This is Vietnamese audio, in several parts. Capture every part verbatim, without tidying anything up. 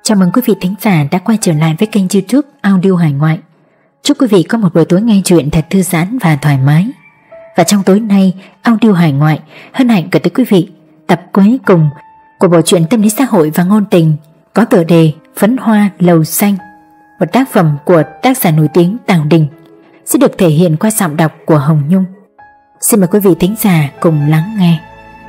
Chào mừng quý vị thính giả đã quay trở lại với kênh YouTube Audio Hải Ngoại. Chúc quý vị có một buổi tối nghe truyện thật thư giãn và thoải mái. Và trong tối nay, Audio Hải Ngoại hân hạnh gửi tới quý vị tập cuối cùng của bộ truyện tâm lý xã hội và ngôn tình có tựa đề Phấn Hoa Lầu Xanh, một tác phẩm của tác giả nổi tiếng Tào Đình, sẽ được thể hiện qua giọng đọc của Hồng Nhung. Xin mời quý vị thính giả cùng lắng nghe.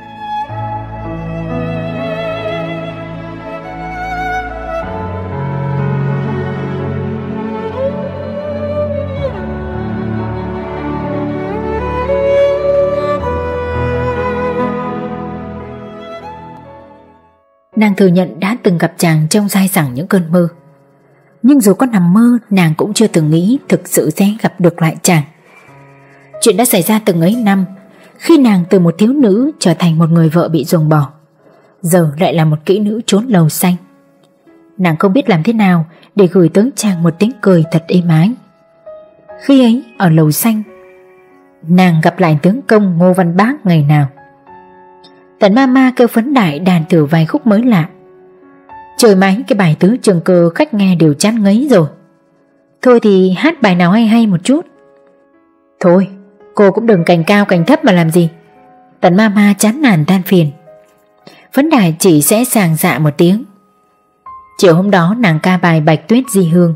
Nàng thừa nhận đã từng gặp chàng trong dai dẳng những cơn mơ, nhưng dù có nằm mơ, nàng cũng chưa từng nghĩ thực sự sẽ gặp được lại chàng. Chuyện đã xảy ra từng ấy năm, khi nàng từ một thiếu nữ trở thành một người vợ bị ruồng bỏ, giờ lại là một kỹ nữ trốn lầu xanh. Nàng không biết làm thế nào để gửi tới chàng một tiếng cười thật êm ái. Khi ấy ở lầu xanh, nàng gặp lại tướng công Ngô Văn Bác ngày nào. Tần ma ma kêu Phấn Đại đàn thử vài khúc mới lạ. Trời máy cái bài tứ trường cơ khách nghe đều chán ngấy rồi. Thôi thì hát bài nào hay hay một chút. Thôi cô cũng đừng cành cao cành thấp mà làm gì. Tần ma ma chán nản than phiền. Phấn Đại chỉ sẽ sàng dạ một tiếng. Chiều hôm đó nàng ca bài Bạch Tuyết Di Hương.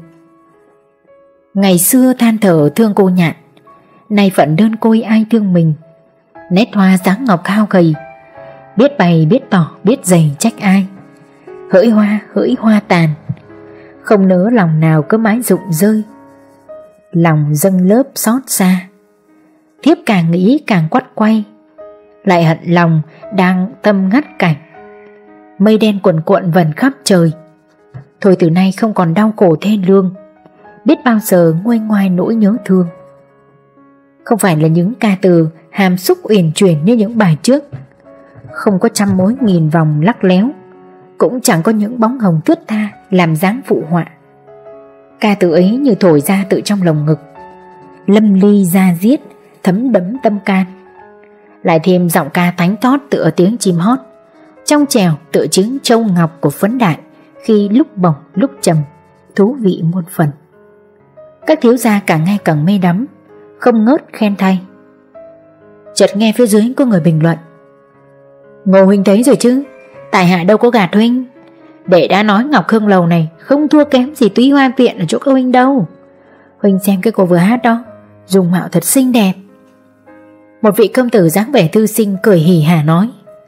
Ngày xưa than thở thương cô nhạn, nay phận đơn côi ai thương mình. Nét hoa dáng ngọc cao gầy, biết bày biết tỏ biết dày trách ai. Hỡi hoa hỡi hoa tàn, không nỡ lòng nào cứ mãi rụng rơi. Lòng dâng lớp xót xa, thiếp càng nghĩ càng quắt quay. Lại hận lòng đang tâm ngắt cảnh, mây đen cuộn cuộn vần khắp trời. Thôi từ nay không còn đau khổ thê lương, biết bao giờ nguôi ngoai nỗi nhớ thương. Không phải là những ca từ hàm xúc uyển chuyển như những bài trước, không có trăm mối nghìn vòng lắc léo, cũng chẳng có những bóng hồng thướt tha làm dáng phụ họa. Ca từ ấy như thổi ra tự trong lồng ngực, lâm ly da diết, thấm đẫm tâm can. Lại thêm giọng ca thánh thót tựa tiếng chim hót, trong trèo tựa trứng châu ngọc của Phấn Đại, khi lúc bổng lúc trầm, thú vị muôn phần. Các thiếu gia càng nghe càng mê đắm, không ngớt khen thay. Chợt nghe phía dưới có người bình luận: Ngô huynh thấy rồi chứ, tại hạ đâu có gạt huynh. Đệ đã nói Ngọc Hương Lầu này không thua kém gì Túy Hoa Viện ở chỗ các huynh đâu. Huynh xem cái cô vừa hát đó, dùng mạo thật xinh đẹp. Một vị công tử dáng vẻ thư sinh cười hỉ hả nói: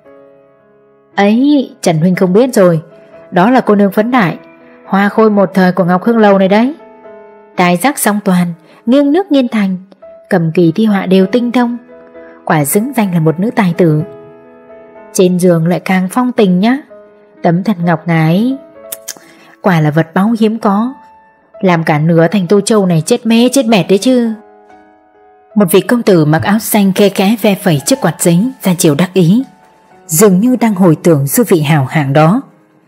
Ấy, Trần huynh không biết rồi, đó là cô nương Phấn Đại, hoa khôi một thời của Ngọc Hương Lầu này đấy. Tài giác song toàn, nghiêng nước nghiêng thành, cầm kỳ thi họa đều tinh thông, quả xứng danh là một nữ tài tử. Trên giường lại càng phong tình nhá. Tấm thân ngọc ngái quả là vật báu hiếm có, làm cả nửa thành Tô Châu này chết mê chết mệt đấy chứ. Một vị công tử mặc áo xanh khe khẽ ve phẩy chiếc quạt giấy ra chiều đắc ý, dường như đang hồi tưởng sư vị hào hạng đó.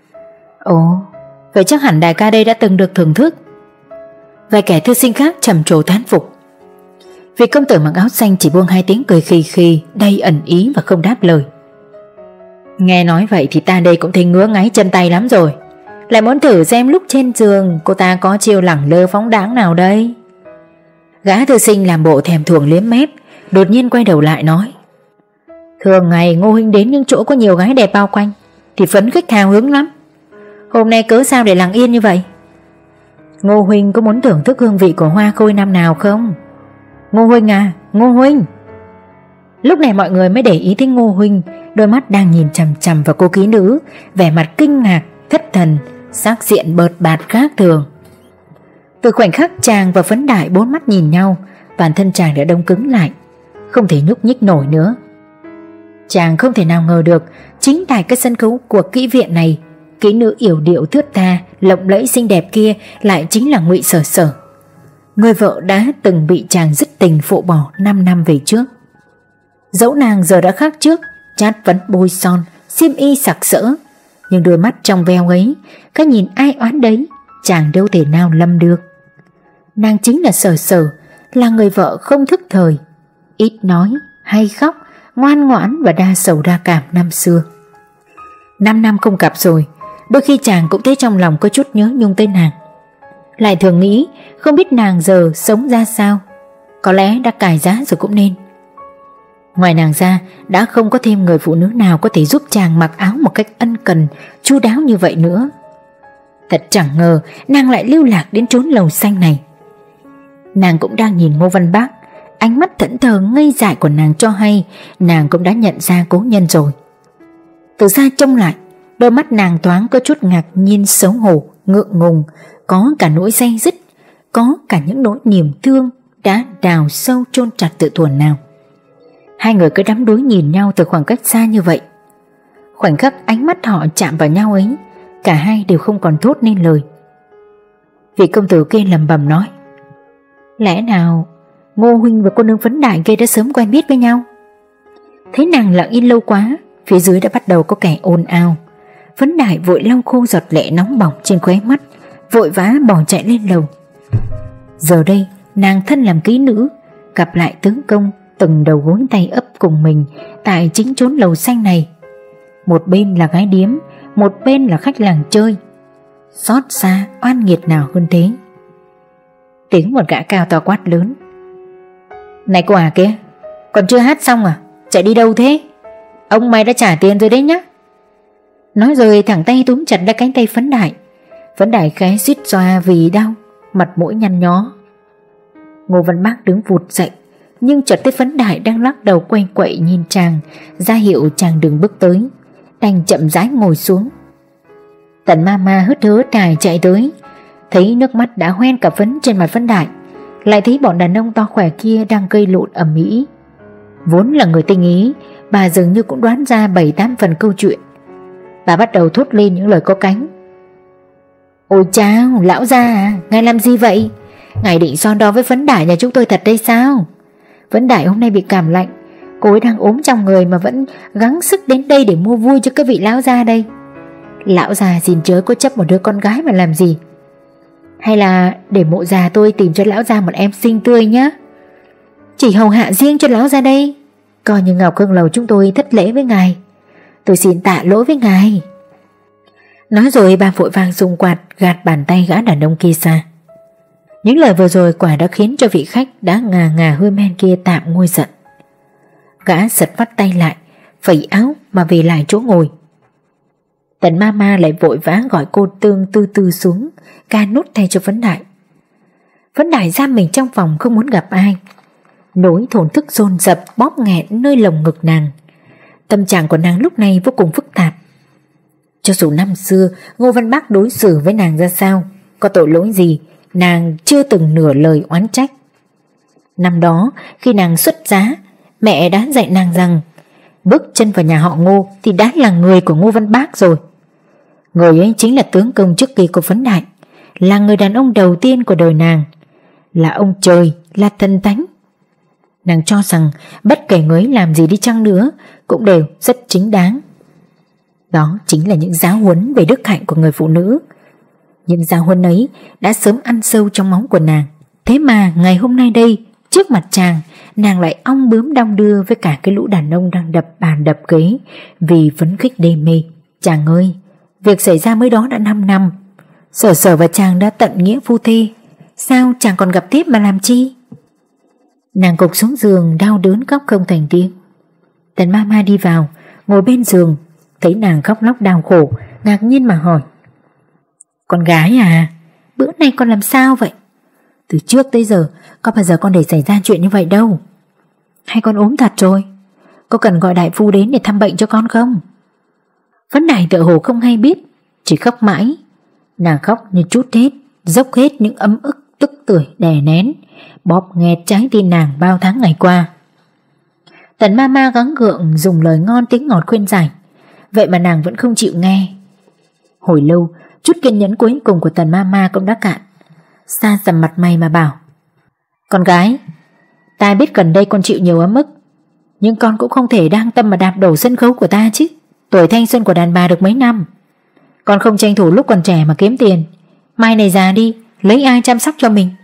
Ồ, vậy chắc hẳn đại ca đây đã từng được thưởng thức. Vài kẻ thư sinh khác trầm trồ thán phục. Vị công tử mặc áo xanh chỉ buông hai tiếng cười khì khì đầy ẩn ý và không đáp lời. Nghe nói vậy thì ta đây cũng thấy ngứa ngáy chân tay lắm rồi, lại muốn thử xem lúc trên giường cô ta có chiêu lẳng lơ phóng đáng nào đây. Gã thư sinh làm bộ thèm thuồng liếm mép, đột nhiên quay đầu lại nói: Thường ngày Ngô huynh đến những chỗ có nhiều gái đẹp bao quanh thì phấn khích hào hứng lắm, hôm nay cớ sao để lặng yên như vậy? Ngô huynh có muốn thưởng thức hương vị của hoa khôi năm nào không? Ngô huynh à, Ngô huynh. Lúc này mọi người mới để ý thấy Ngô huynh, đôi mắt đang nhìn chằm chằm vào cô kỹ nữ, vẻ mặt kinh ngạc, thất thần, sắc diện bợt bạt khác thường. Từ khoảnh khắc chàng và Phấn Đại bốn mắt nhìn nhau, toàn thân chàng đã đông cứng lại, không thể nhúc nhích nổi nữa. Chàng không thể nào ngờ được chính tại cái sân khấu của kỹ viện này, kỹ nữ yểu điệu thướt tha, lộng lẫy xinh đẹp kia lại chính là Ngụy Sở Sở, người vợ đã từng bị chàng dứt tình phụ bỏ năm năm về trước. Dẫu nàng giờ đã khác trước, chát phấn bôi son, xiêm y sặc sỡ, nhưng đôi mắt trong veo ấy, cái nhìn ai oán đấy, chàng đâu thể nào lâm được. Nàng chính là Sở Sở, là người vợ không thức thời, ít nói, hay khóc, ngoan ngoãn và đa sầu đa cảm năm xưa. Năm năm không gặp rồi Đôi khi chàng cũng thấy trong lòng có chút nhớ nhung tới nàng, lại thường nghĩ không biết nàng giờ sống ra sao, có lẽ đã cài giá rồi cũng nên. Ngoài nàng ra đã không có thêm người phụ nữ nào có thể giúp chàng mặc áo một cách ân cần, chu đáo như vậy nữa. Thật chẳng ngờ nàng lại lưu lạc đến chốn lầu xanh này. Nàng cũng đang nhìn Ngô Văn Bác, ánh mắt thẫn thờ ngây dại của nàng cho hay nàng cũng đã nhận ra cố nhân rồi. Từ xa trông lại, đôi mắt nàng thoáng có chút ngạc nhiên, xấu hổ, ngượng ngùng, có cả nỗi day dứt, có cả những nỗi niềm thương đã đào sâu chôn chặt từ thuở nào. Hai người cứ đắm đuối nhìn nhau từ khoảng cách xa như vậy. Khoảnh khắc ánh mắt họ chạm vào nhau ấy, cả hai đều không còn thốt nên lời. Vị công tử kia lẩm bẩm nói: lẽ nào Ngô huynh và cô nương Phấn Đại kia đã sớm quen biết với nhau? Thấy nàng lặng yên lâu quá, phía dưới đã bắt đầu có kẻ ồn ào. Phấn Đại vội lau khô giọt lệ nóng bỏng trên khóe mắt, vội vã bỏ chạy lên lầu. Giờ đây nàng thân làm kỹ nữ, gặp lại tướng công từng đầu gối tay ấp cùng mình tại chính chốn lầu xanh này. Một bên là gái điếm, một bên là khách làng chơi. Xót xa oan nghiệt nào hơn thế. Tiếng một gã cao to quát lớn: này cô à kia, còn chưa hát xong à? Chạy đi đâu thế? Ông mày đã trả tiền rồi đấy nhá. Nói rồi thẳng tay túm chặt lấy cánh tay Phấn Đại. Phấn Đại khẽ suýt xoa vì đau, mặt mũi nhăn nhó. Ngô Văn Bác đứng vụt dậy, nhưng chợt thấy Phấn Đại đang lắc đầu quay quậy nhìn chàng, ra hiệu chàng đừng bước tới, đành chậm rãi ngồi xuống. Tần ma ma hớt hớt cài chạy tới, thấy nước mắt đã hoen cả phấn trên mặt Phấn Đại, lại thấy bọn đàn ông to khỏe kia đang gây lộn ầm ĩ. Vốn là người tinh ý, bà dường như cũng đoán ra bảy tám phần câu chuyện. Bà bắt đầu thốt lên những lời có cánh: ôi chao, lão gia à, ngài làm gì vậy? Ngài định so đo với Phấn Đại nhà chúng tôi thật đây sao? Phấn Đại hôm nay bị cảm lạnh, cô ấy đang ốm trong người mà vẫn gắng sức đến đây để mua vui cho các vị lão gia đây. Lão già xin chớ có chấp một đứa con gái mà làm gì. Hay là để mộ già tôi tìm cho lão già một em xinh tươi nhé, chỉ hầu hạ riêng cho lão già đây. Coi như Ngọc Hương Lầu chúng tôi thất lễ với ngài, tôi xin tạ lỗi với ngài. Nói rồi bà vội vàng dùng quạt gạt bàn tay gã đàn ông kia xa. Những lời vừa rồi quả đã khiến cho vị khách đã ngà ngà hơi men kia tạm nguôi giận. Gã giật vắt tay lại, phẩy áo mà về lại chỗ ngồi. Tần ma ma lại vội vã gọi cô Tương từ từ xuống, ca nút thay cho Phấn Đại. Phấn Đại giam mình trong phòng không muốn gặp ai. Nỗi thổn thức dồn dập bóp nghẹn nơi lồng ngực nàng. Tâm trạng của nàng lúc này vô cùng phức tạp. Cho dù năm xưa Ngô Văn Bác đối xử với nàng ra sao, có tội lỗi gì, nàng chưa từng nửa lời oán trách. Năm đó khi nàng xuất giá, mẹ đã dạy nàng rằng bước chân vào nhà họ Ngô thì đã là người của Ngô Văn Bác rồi. Người ấy chính là tướng công trước kỳ của Phấn Đại, là người đàn ông đầu tiên của đời nàng, là ông trời, là thần thánh. Nàng cho rằng bất kể người ấy làm gì đi chăng nữa cũng đều rất chính đáng. Đó chính là những giáo huấn về đức hạnh của người phụ nữ. Những giáo huấn ấy đã sớm ăn sâu trong máu của nàng. Thế mà ngày hôm nay đây, trước mặt chàng, nàng lại ong bướm đong đưa với cả cái lũ đàn ông đang đập bàn đập ghế vì phấn khích đê mê. Chàng ơi, việc xảy ra mới đó đã năm năm, Sở Sở và chàng đã tận nghĩa phu thê, sao chàng còn gặp tiếp mà làm chi? Nàng gục xuống giường đau đớn khóc không thành tiếng. Tần ma ma đi vào, ngồi bên giường, thấy nàng khóc lóc đau khổ, ngạc nhiên mà hỏi: con gái à, bữa nay con làm sao vậy? Từ trước tới giờ có bao giờ con để xảy ra chuyện như vậy đâu. Hay con ốm thật rồi? Có cần gọi đại phu đến để thăm bệnh cho con không? Phấn Đại tựa hồ không hay biết, chỉ khóc mãi. Nàng khóc như trút hết, dốc hết những ấm ức tức tưởi đè nén, bóp nghẹt trái tim nàng bao tháng ngày qua. Tần ma ma gắng gượng dùng lời ngon tiếng ngọt khuyên giải, vậy mà nàng vẫn không chịu nghe. Hồi lâu, chút kiên nhẫn cuối cùng của Tần ma ma cũng đã cạn. Xa sầm mặt mày mà bảo: con gái, ta biết gần đây con chịu nhiều ấm ức, nhưng con cũng không thể đang tâm mà đạp đổ sân khấu của ta chứ. Tuổi thanh xuân của đàn bà được mấy năm, con không tranh thủ lúc còn trẻ mà kiếm tiền, mai này già đi lấy ai chăm sóc cho mình?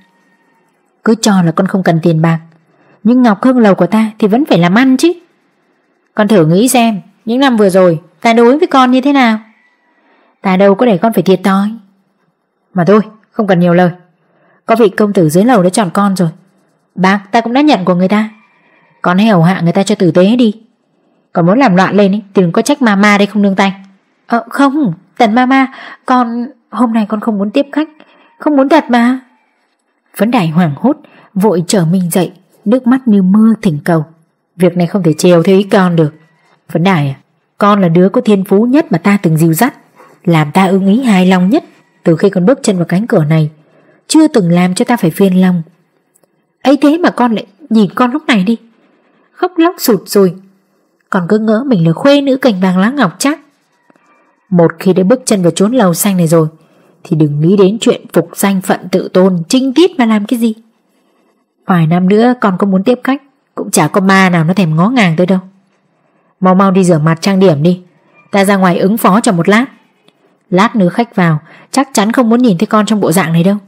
Cứ cho là con không cần tiền bạc, nhưng Ngọc Hương Lầu của ta thì vẫn phải làm ăn chứ. Con thử nghĩ xem, những năm vừa rồi ta đối với con như thế nào? Ta đâu có để con phải thiệt thòi. Mà thôi, không cần nhiều lời. Có vị công tử dưới lầu đã chọn con rồi. Bạc ta cũng đã nhận của người ta. Con hãy hầu hạ người ta cho tử tế đi. Còn muốn làm loạn lên ấy, thì đừng có trách mama đây không nương tay. Ờ không, Tần mama, con hôm nay con không muốn tiếp khách. Không muốn thật mà. Vấn Đại hoảng hốt, vội trở mình dậy, nước mắt như mưa thỉnh cầu. Việc này không thể chiều theo ý con được. Vấn Đại à, con là đứa có thiên phú nhất mà ta từng dìu dắt, làm ta ưng ý hài lòng nhất từ khi con bước chân vào cánh cửa này. Chưa từng làm cho ta phải phiền lòng. Ấy thế mà con lại nhìn con lúc này đi, khóc lóc sụt sùi. Còn cứ ngỡ mình là khuê nữ cành vàng lá ngọc chắc. Một khi đã bước chân vào chốn lầu xanh này rồi thì đừng nghĩ đến chuyện phục danh phận tự tôn, trinh tiết mà làm cái gì. Vài năm nữa con có muốn tiếp khách cũng chả có ma nào nó thèm ngó ngàng tới đâu. Mau mau đi rửa mặt trang điểm đi, ta ra ngoài ứng phó cho một lát. Lát nữa khách vào chắc chắn không muốn nhìn thấy con trong bộ dạng này đâu.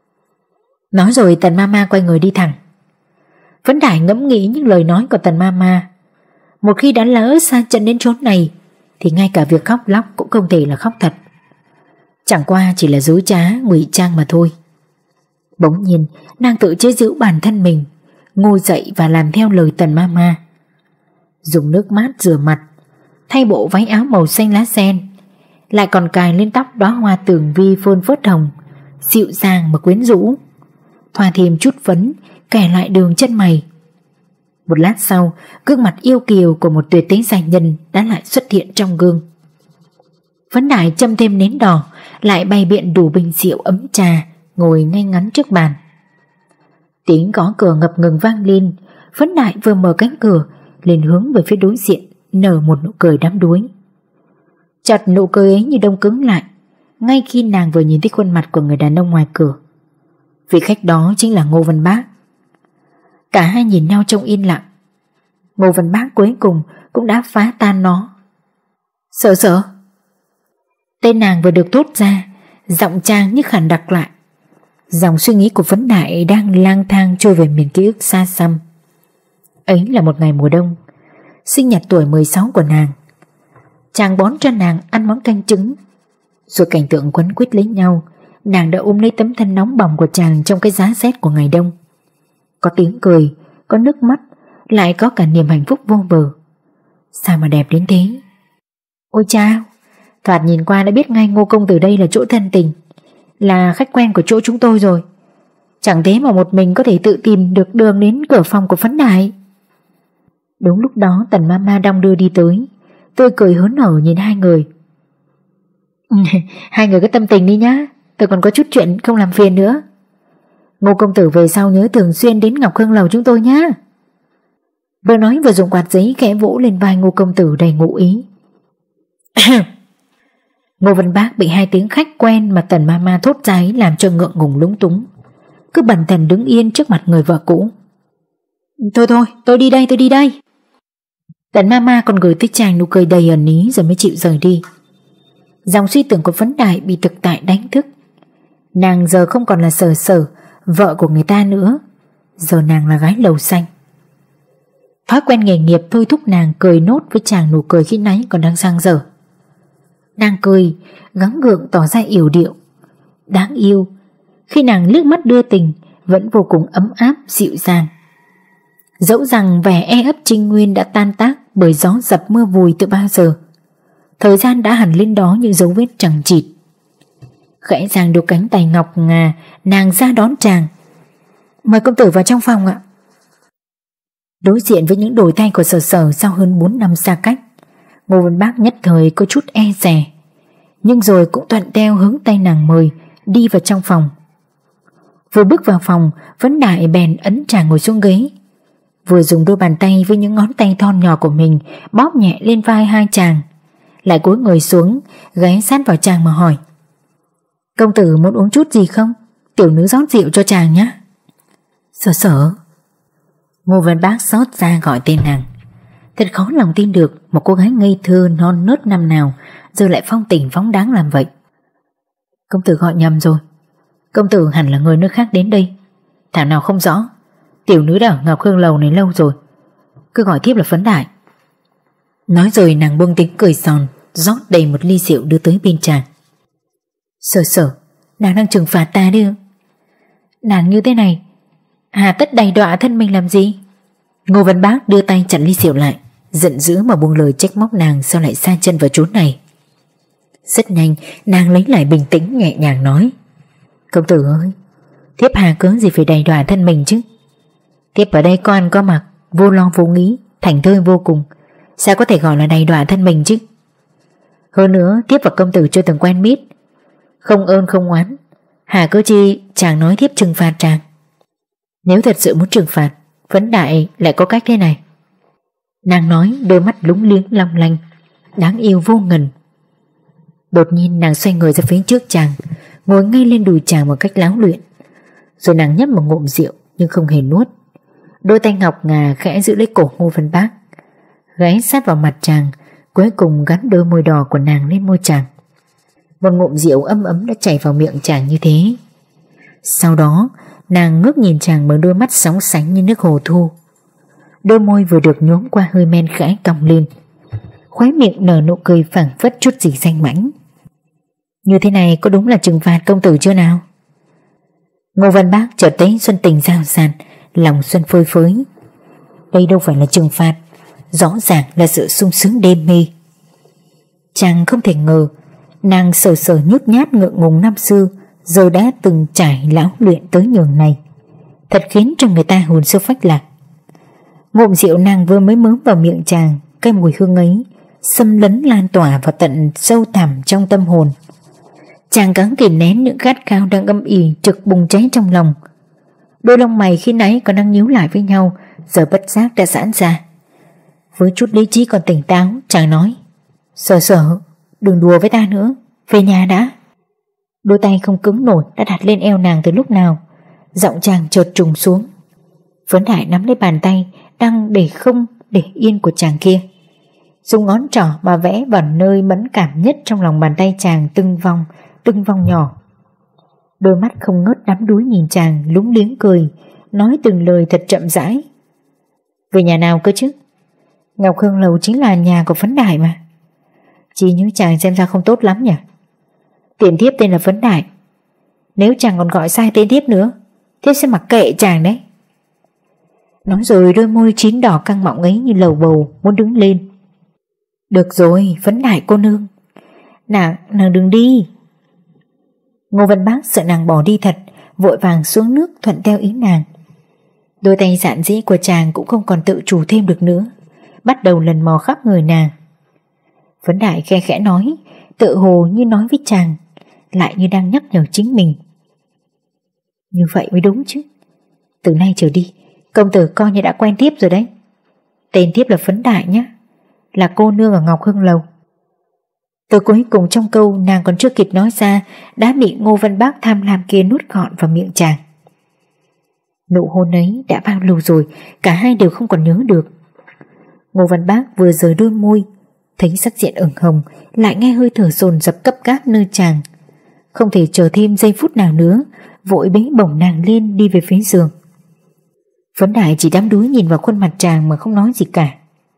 Nói rồi Tần Mama quay người đi thẳng. Vấn Đại ngẫm nghĩ những lời nói của Tần Mama. Một khi đã lỡ xa chân đến chốn này thì ngay cả việc khóc lóc cũng không thể là khóc thật. Chẳng qua chỉ là dối trá, ngụy trang mà thôi. Bỗng nhiên nàng tự chế giễu bản thân mình, ngồi dậy và làm theo lời Tần Mama. Dùng nước mát rửa mặt, thay bộ váy áo màu xanh lá sen, lại còn cài lên tóc đóa hoa tường vi phơn phớt hồng, dịu dàng mà quyến rũ. Thoa thêm chút phấn, kẻ lại đường chân mày. Một lát sau, gương mặt yêu kiều của một tuyệt thế giai nhân đã lại xuất hiện trong gương. Vấn Đại châm thêm nến đỏ, lại bày biện đủ bình rượu ấm trà, ngồi ngay ngắn trước bàn. Tiếng gõ cửa ngập ngừng vang lên. Vấn Đại vừa mở cánh cửa liền hướng về phía đối diện, nở một nụ cười đắm đuối. Chợt nụ cười ấy như đông cứng lại ngay khi nàng vừa nhìn thấy khuôn mặt của người đàn ông ngoài cửa. Vị khách đó chính là Ngô Văn Bác. Cả hai nhìn nhau trong yên lặng. Ngô Văn Bác cuối cùng cũng đã phá tan nó. Sợ sợ. Tên nàng vừa được thốt ra, giọng trang như khản đặc lại. Dòng suy nghĩ của Vấn Đại đang lang thang trôi về miền ký ức xa xăm. Ấy là một ngày mùa đông, sinh nhật tuổi mười sáu của nàng. Chàng bón cho nàng ăn món canh trứng. Rồi cảnh tượng quấn quýt lấy nhau, nàng đã ôm lấy tấm thân nóng bỏng của chàng trong cái giá rét của ngày đông. Có tiếng cười, có nước mắt, lại có cả niềm hạnh phúc vô bờ. Sao mà đẹp đến thế. Ôi chao, thoạt nhìn qua đã biết ngay Ngô công tử đây là chỗ thân tình, là khách quen của chỗ chúng tôi rồi. Chẳng thế mà một mình có thể tự tìm được đường đến cửa phòng của Vấn Đại. Đúng lúc đó Tần Mama đong đưa đi tới, tươi cười hớn hở nhìn hai người. Hai người có tâm tình đi nhá, tôi còn có chút chuyện không làm phiền nữa. Ngô công tử về sau nhớ thường xuyên đến Ngọc Hương lầu chúng tôi nhá. Vừa nói vừa dùng quạt giấy khẽ vỗ lên vai Ngô công tử đầy ngụ ý. Ngô Văn Bác bị hai tiếng khách quen mà Tần Mama thốt ra ấy làm cho ngượng ngùng lúng túng, cứ bần thần đứng yên trước mặt người vợ cũ. Thôi thôi, tôi đi đây, tôi đi đây. Tần Mama còn gửi tới chàng nụ cười đầy ẩn ý rồi mới chịu rời đi. Dòng suy tưởng của Vấn Đại bị thực tại đánh thức. Nàng giờ không còn là Sở Sở, vợ của người ta nữa. Giờ nàng là gái lầu xanh. Thói quen nghề nghiệp thôi thúc nàng cười nốt với chàng nụ cười khi nãy còn đang sang dở. Nàng cười, gắng gượng tỏ ra yểu điệu, đáng yêu. Khi nàng liếc mắt đưa tình vẫn vô cùng ấm áp, dịu dàng. Dẫu rằng vẻ e ấp trinh nguyên đã tan tác bởi gió dập mưa vùi từ bao giờ, thời gian đã hằn lên đó những dấu vết chằng chịt. Khẽ giang đôi cánh tay ngọc ngà, nàng ra đón chàng. Mời công tử vào trong phòng ạ. Đối diện với những đổi thay của Sở Sở sau hơn bốn năm xa cách, Ngô Văn Bác nhất thời có chút e dè, nhưng rồi cũng thuận theo hướng tay nàng mời đi vào trong phòng. Vừa bước vào phòng, Vấn Đại bèn ấn chàng ngồi xuống ghế, vừa dùng đôi bàn tay với những ngón tay thon nhỏ của mình bóp nhẹ lên vai hai chàng, lại cúi người xuống ghé sát vào chàng mà hỏi: công tử muốn uống chút gì không? Tiểu nữ rót rượu cho chàng nhé. Sở Sở. Ngô Văn Bác xót ra gọi tên nàng. Thật khó lòng tin được một cô gái ngây thơ non nớt năm nào giờ lại phong tình phóng đáng làm vậy. Công tử gọi nhầm rồi, công tử hẳn là người nước khác đến đây. Thảo nào không rõ, tiểu nữ đã ở Ngọc Hương lầu này lâu rồi, cứ gọi tiếp là Vấn Đại. Nói rồi nàng buông tiếng cười giòn, rót đầy một ly rượu đưa tới bên chàng. Sở Sở, nàng đang trừng phạt ta đi. Nàng như thế này hà tất đầy đọa thân mình làm gì? Ngô Văn Bác đưa tay chặn ly rượu lại, giận dữ mà buông lời trách móc nàng sao lại sa chân vào chỗ này. Rất nhanh nàng lấy lại bình tĩnh, nhẹ nhàng nói: Công tử ơi, thiếp hà cớ gì phải đầy đọa thân mình chứ? Thiếp ở đây có ăn có mặc, vô lo vô nghĩ, thảnh thơi vô cùng, sao có thể gọi là đầy đọa thân mình chứ? Hơn nữa thiếp và công tử chưa từng quen biết, không ơn không oán, hà cớ chi chàng nói thiếp trừng phạt chàng? Nếu thật sự muốn trừng phạt, Vấn Đại lại có cách thế này. Nàng nói, đôi mắt lúng liếng long lanh, đáng yêu vô ngần. Đột nhiên nàng xoay người ra phía trước chàng, ngồi ngay lên đùi chàng một cách láo luyện. Rồi nàng nhấp một ngụm rượu nhưng không hề nuốt. Đôi tay ngọc ngà khẽ giữ lấy cổ Ngô Văn Bác, ghé sát vào mặt chàng, cuối cùng gắn đôi môi đỏ của nàng lên môi chàng. Một ngụm rượu ấm ấm đã chảy vào miệng chàng như thế. Sau đó nàng ngước nhìn chàng bằng đôi mắt sóng sánh như nước hồ thu. Đôi môi vừa được nhuốm qua hơi men khẽ cong lên, khóe miệng nở nụ cười phảng phất chút gì danh mãnh. Như thế này có đúng là trừng phạt công tử chưa nào? Ngô Văn Bác chợt thấy xuân tình rào rạt, lòng xuân phơi phới. Đây đâu phải là trừng phạt, rõ ràng là sự sung sướng đêm mê. Chàng không thể ngờ nàng sờ sờ nhút nhát ngượng ngùng năm xưa giờ đã từng trải lão luyện tới nhường này, thật khiến cho người ta hồn siêu phách lạc. Ngụm rượu nàng vừa mới mớm vào miệng chàng, cái mùi hương ấy xâm lấn lan tỏa vào tận sâu thẳm trong tâm hồn. Chàng gắng kìm nén những khát khao đang âm ỉ trực bùng cháy trong lòng. Đôi lông mày khi nãy còn đang nhíu lại với nhau giờ bất giác đã giãn ra. Với chút lý trí còn tỉnh táo, chàng nói: Sở Sở, đừng đùa với ta nữa, về nhà đã. Đôi tay không cứng nổi đã đặt lên eo nàng từ lúc nào. Giọng chàng chợt trùng xuống. Vấn Đại nắm lấy bàn tay đang để không để yên của chàng kia, dùng ngón trỏ mà vẽ vào nơi mẫn cảm nhất trong lòng bàn tay chàng từng vòng, từng vòng nhỏ. Đôi mắt không ngớt đắm đuối nhìn chàng, lúng liếng cười, nói từng lời thật chậm rãi. Về nhà nào cơ chứ? Ngọc Hương Lầu chính là nhà của Vấn Đại mà. Chỉ như chàng xem ra không tốt lắm nhỉ? Tiền thiếp tên là Vấn Đại, nếu chàng còn gọi sai tên thiếp nữa, thiếp sẽ mặc kệ chàng đấy. Nói rồi đôi môi chín đỏ căng mọng ấy như lầu bầu muốn đứng lên. Được rồi, Vấn Đại cô nương, Nàng, nàng đừng đi. Ngô Văn Bác sợ nàng bỏ đi thật, vội vàng xuống nước thuận theo ý nàng. Đôi tay dạn dĩ của chàng cũng không còn tự chủ thêm được nữa, bắt đầu lần mò khắp người nàng. Vấn Đại khe khẽ nói, tự hồ như nói với chàng, lại như đang nhắc nhở chính mình. Như vậy mới đúng chứ. Từ nay trở đi, công tử coi như đã quen tiếp rồi đấy. Tên tiếp là Vấn Đại nhé, là cô nương ở Ngọc Hưng Lầu. Từ cuối cùng trong câu nàng còn chưa kịp nói ra đã bị Ngô Văn Bác tham lam kia nuốt gọn vào miệng chàng. Nụ hôn ấy đã bao lâu rồi cả hai đều không còn nhớ được. Ngô Văn Bác vừa rời đôi môi, thấy sắc diện ửng hồng, lại nghe hơi thở dồn dập cấp gáp nơi chàng, không thể chờ thêm giây phút nào nữa, vội bế bổng nàng lên đi về phía giường. Vấn Đại chỉ đắm đuối nhìn vào khuôn mặt chàng mà không nói gì cả.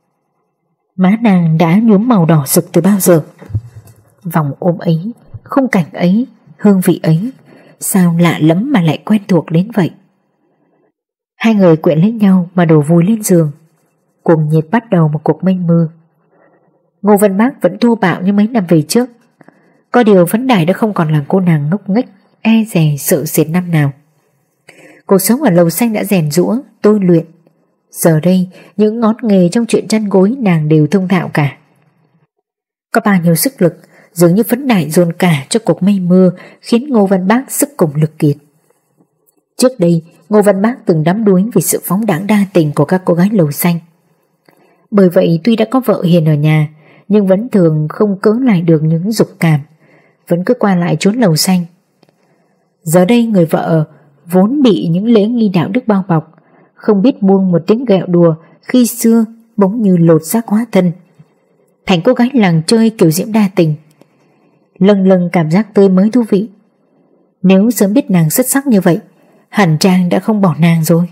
Má nàng đã nhuốm màu đỏ rực từ bao giờ. Vòng ôm ấy, khung cảnh ấy, hương vị ấy, sao lạ lắm mà lại quen thuộc đến vậy. Hai người quyện lấy nhau mà đổ vùi lên giường. Cuồng nhiệt bắt đầu một cuộc mây mưa. Ngô Văn Bác vẫn thô bạo như mấy năm về trước. Có điều Vấn Đại đã không còn là cô nàng ngốc nghếch, e dè sợ sệt năm nào. Cuộc sống ở Lầu Xanh đã rèn giũa, tôi luyện. Giờ đây những ngón nghề trong chuyện chăn gối nàng đều thông thạo cả. Có bao nhiêu sức lực dường như Vấn Đại dồn cả cho cuộc mây mưa, khiến Ngô Văn Bác sức cùng lực kiệt. Trước đây Ngô Văn Bác từng đắm đuối vì sự phóng đãng đa tình của các cô gái Lầu Xanh. Bởi vậy tuy đã có vợ hiền ở nhà, nhưng vẫn thường không cưỡng lại được những dục cảm, vẫn cứ qua lại trốn Lầu Xanh. Giờ đây người vợ vốn bị những lễ nghi đạo đức bao bọc, không biết buông một tiếng ghẹo đùa khi xưa bỗng như lột xác hóa thân, thành cô gái làng chơi kiểu diễm đa tình, lần lần cảm giác tươi mới thú vị. Nếu sớm biết nàng xuất sắc như vậy, hẳn chàng đã không bỏ nàng rồi.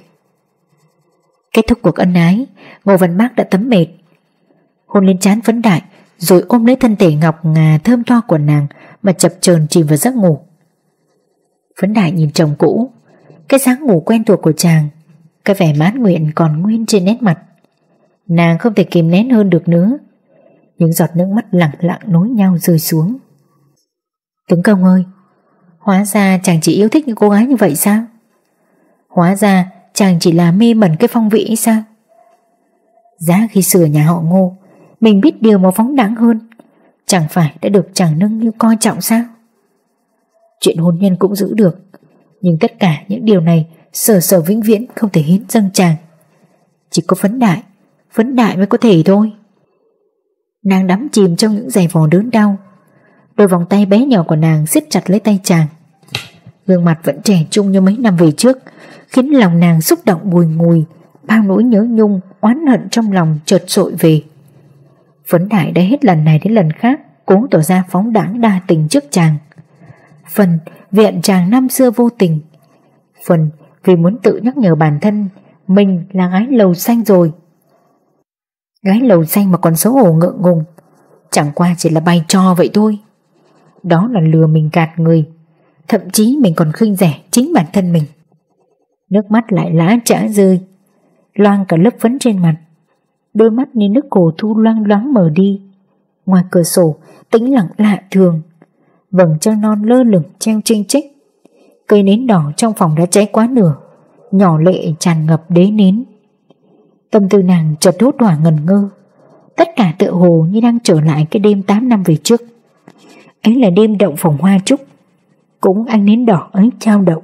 Kết thúc cuộc ân ái, Ngô Văn Bác đã tấm mệt, hôn lên trán Vấn Đại, rồi ôm lấy thân thể ngọc ngà thơm tho của nàng mà chập chờn chìm vào giấc ngủ. Phấn Đại nhìn chồng cũ, cái dáng ngủ quen thuộc của chàng, cái vẻ mãn nguyện còn nguyên trên nét mặt. Nàng không thể kìm nén hơn được nữa. Những giọt nước mắt lặng lặng nối nhau rơi xuống. Tướng công ơi, hóa ra chàng chỉ yêu thích những cô gái như vậy sao? Hóa ra chàng chỉ là mê mẩn cái phong vị ấy sao? Giá khi xưa nhà họ Ngô, mình biết điều mà phóng đãng hơn, chẳng phải đã được chàng nâng niu coi trọng sao? Chuyện hôn nhân cũng giữ được, nhưng tất cả những điều này Sở Sở vĩnh viễn không thể hiến dâng chàng. Chỉ có Phấn Đại, Phấn Đại mới có thể thôi. Nàng đắm chìm trong những giày vò đớn đau. Đôi vòng tay bé nhỏ của nàng siết chặt lấy tay chàng. Gương mặt vẫn trẻ trung như mấy năm về trước, khiến lòng nàng xúc động bùi ngùi. Bao nỗi nhớ nhung, oán hận trong lòng chợt dội về. Phấn Đại đã hết lần này đến lần khác cố tỏ ra phóng đãng đa tình trước chàng. Phần vì hận chàng năm xưa vô tình, phần vì muốn tự nhắc nhở bản thân mình là gái lầu xanh rồi. Gái lầu xanh mà còn xấu hổ ngượng ngùng, chẳng qua chỉ là bày trò vậy thôi. Đó là lừa mình gạt người, thậm chí mình còn khinh rẻ chính bản thân mình. Nước mắt lại lã chã rơi, loang cả lớp phấn trên mặt. Đôi mắt như nước cổ thu loang loáng mở đi. Ngoài cửa sổ tĩnh lặng lạ thường, vầng trăng non lơ lửng treo chênh chếch. Cây nến đỏ trong phòng đã cháy quá nửa, nhỏ lệ tràn ngập đế nến. Tâm tư nàng chợt hốt hoảng ngần ngơ. Tất cả tựa hồ như đang trở lại cái đêm tám năm về trước. Ấy là đêm động phòng hoa trúc, cũng ánh nến đỏ ấy trao động.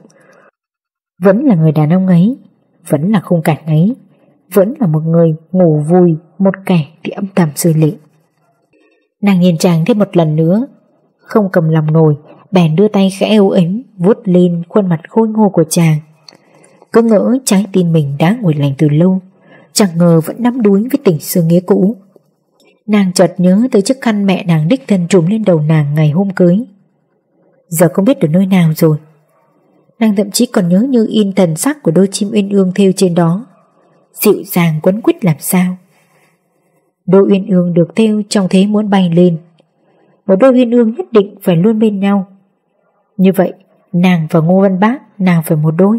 Vẫn là người đàn ông ấy, vẫn là khung cảnh ấy, vẫn là một người ngủ vùi, một kẻ thì âm thầm rơi lệ. Nàng nhìn chàng thêm một lần nữa, không cầm lòng nổi, bèn đưa tay khẽ âu ếm vuốt lên khuôn mặt khôi ngô của chàng. Cứ ngỡ trái tim mình đã nguội lạnh từ lâu, chẳng ngờ vẫn nắm đuối với tình xưa nghĩa cũ. Nàng chợt nhớ tới chiếc khăn mẹ nàng đích thân trùm lên đầu nàng ngày hôm cưới. Giờ không biết ở nơi nào rồi. Nàng thậm chí còn nhớ như in thần sắc của đôi chim uyên ương thêu trên đó, dịu dàng quấn quýt làm sao. Đôi uyên ương được thêu trong thế muốn bay lên. Một đôi uyên ương nhất định phải luôn bên nhau. Như vậy nàng và Ngô Văn Bác nào phải một đôi?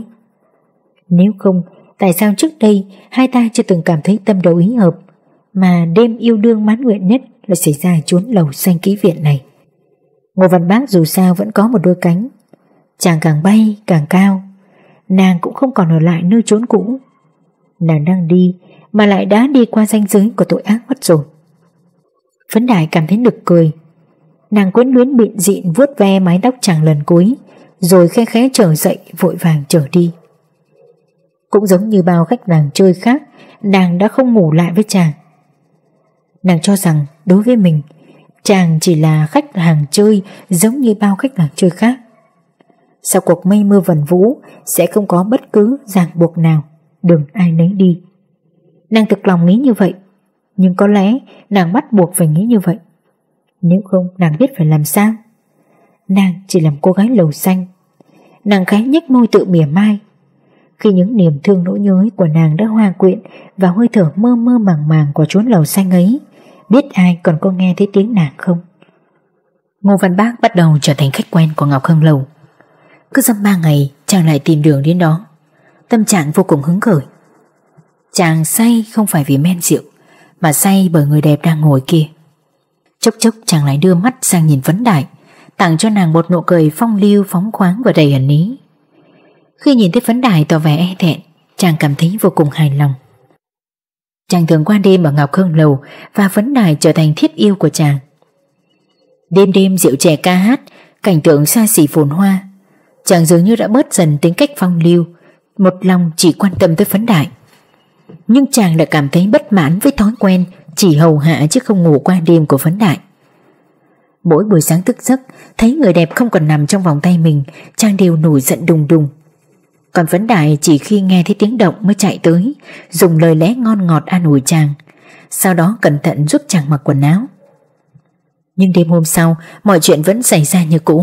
Nếu không, tại sao trước đây hai ta chưa từng cảm thấy tâm đầu ý hợp, mà đêm yêu đương mãn nguyện nhất là xảy ra chốn lầu xanh ký viện này? Ngô Văn Bác dù sao vẫn có một đôi cánh, chàng càng bay càng cao. Nàng cũng không còn ở lại nơi chốn cũ. Nàng đang đi mà lại đã đi qua ranh giới của tội ác mất rồi. Phấn Đại cảm thấy nực cười. Nàng quyến luyến bịn dịn vuốt ve mái tóc chàng lần cuối, rồi khẽ khẽ trở dậy vội vàng trở đi. Cũng giống như bao khách làng chơi khác, nàng đã không ngủ lại với chàng. Nàng cho rằng đối với mình, chàng chỉ là khách hàng chơi giống như bao khách làng chơi khác. Sau cuộc mây mưa vần vũ sẽ không có bất cứ ràng buộc nào, đừng ai nấy đi. Nàng thực lòng nghĩ như vậy, nhưng có lẽ nàng bắt buộc phải nghĩ như vậy. Nếu không nàng biết phải làm sao. Nàng chỉ làm cô gái lầu xanh. Nàng khẽ nhếch môi tự mỉa mai. Khi những niềm thương nỗi nhớ của nàng đã hòa quyện vào hơi thở mơ mơ màng màng của chốn lầu xanh ấy, biết ai còn có nghe thấy tiếng nàng không? Ngô Văn Bác bắt đầu trở thành khách quen của Ngọc Hưng Lầu. Cứ dăm ba ngày chàng lại tìm đường đến đó. Tâm trạng vô cùng hứng khởi. Chàng say không phải vì men rượu, mà say bởi người đẹp đang ngồi kia. Chốc chốc chàng lại đưa mắt sang nhìn Phấn Đại, tặng cho nàng một nụ cười phong lưu phóng khoáng và đầy ẩn ý. Khi nhìn thấy Phấn Đại tỏ vẻ e thẹn, chàng cảm thấy vô cùng hài lòng. Chàng thường qua đêm ở Ngọc Hưng Lầu, và Phấn Đại trở thành thiếp yêu của chàng. Đêm đêm rượu chè ca hát, cảnh tượng xa xỉ phồn hoa, chàng dường như đã bớt dần tính cách phong lưu, một lòng chỉ quan tâm tới Phấn Đại. Nhưng chàng lại cảm thấy bất mãn với thói quen chỉ hầu hạ chứ không ngủ qua đêm của Phấn Đại. Mỗi buổi sáng thức giấc, thấy người đẹp không còn nằm trong vòng tay mình, chàng đều nổi giận đùng đùng. Còn Phấn Đại chỉ khi nghe thấy tiếng động mới chạy tới, dùng lời lẽ ngon ngọt an ủi chàng, sau đó cẩn thận giúp chàng mặc quần áo. Nhưng đêm hôm sau, mọi chuyện vẫn xảy ra như cũ.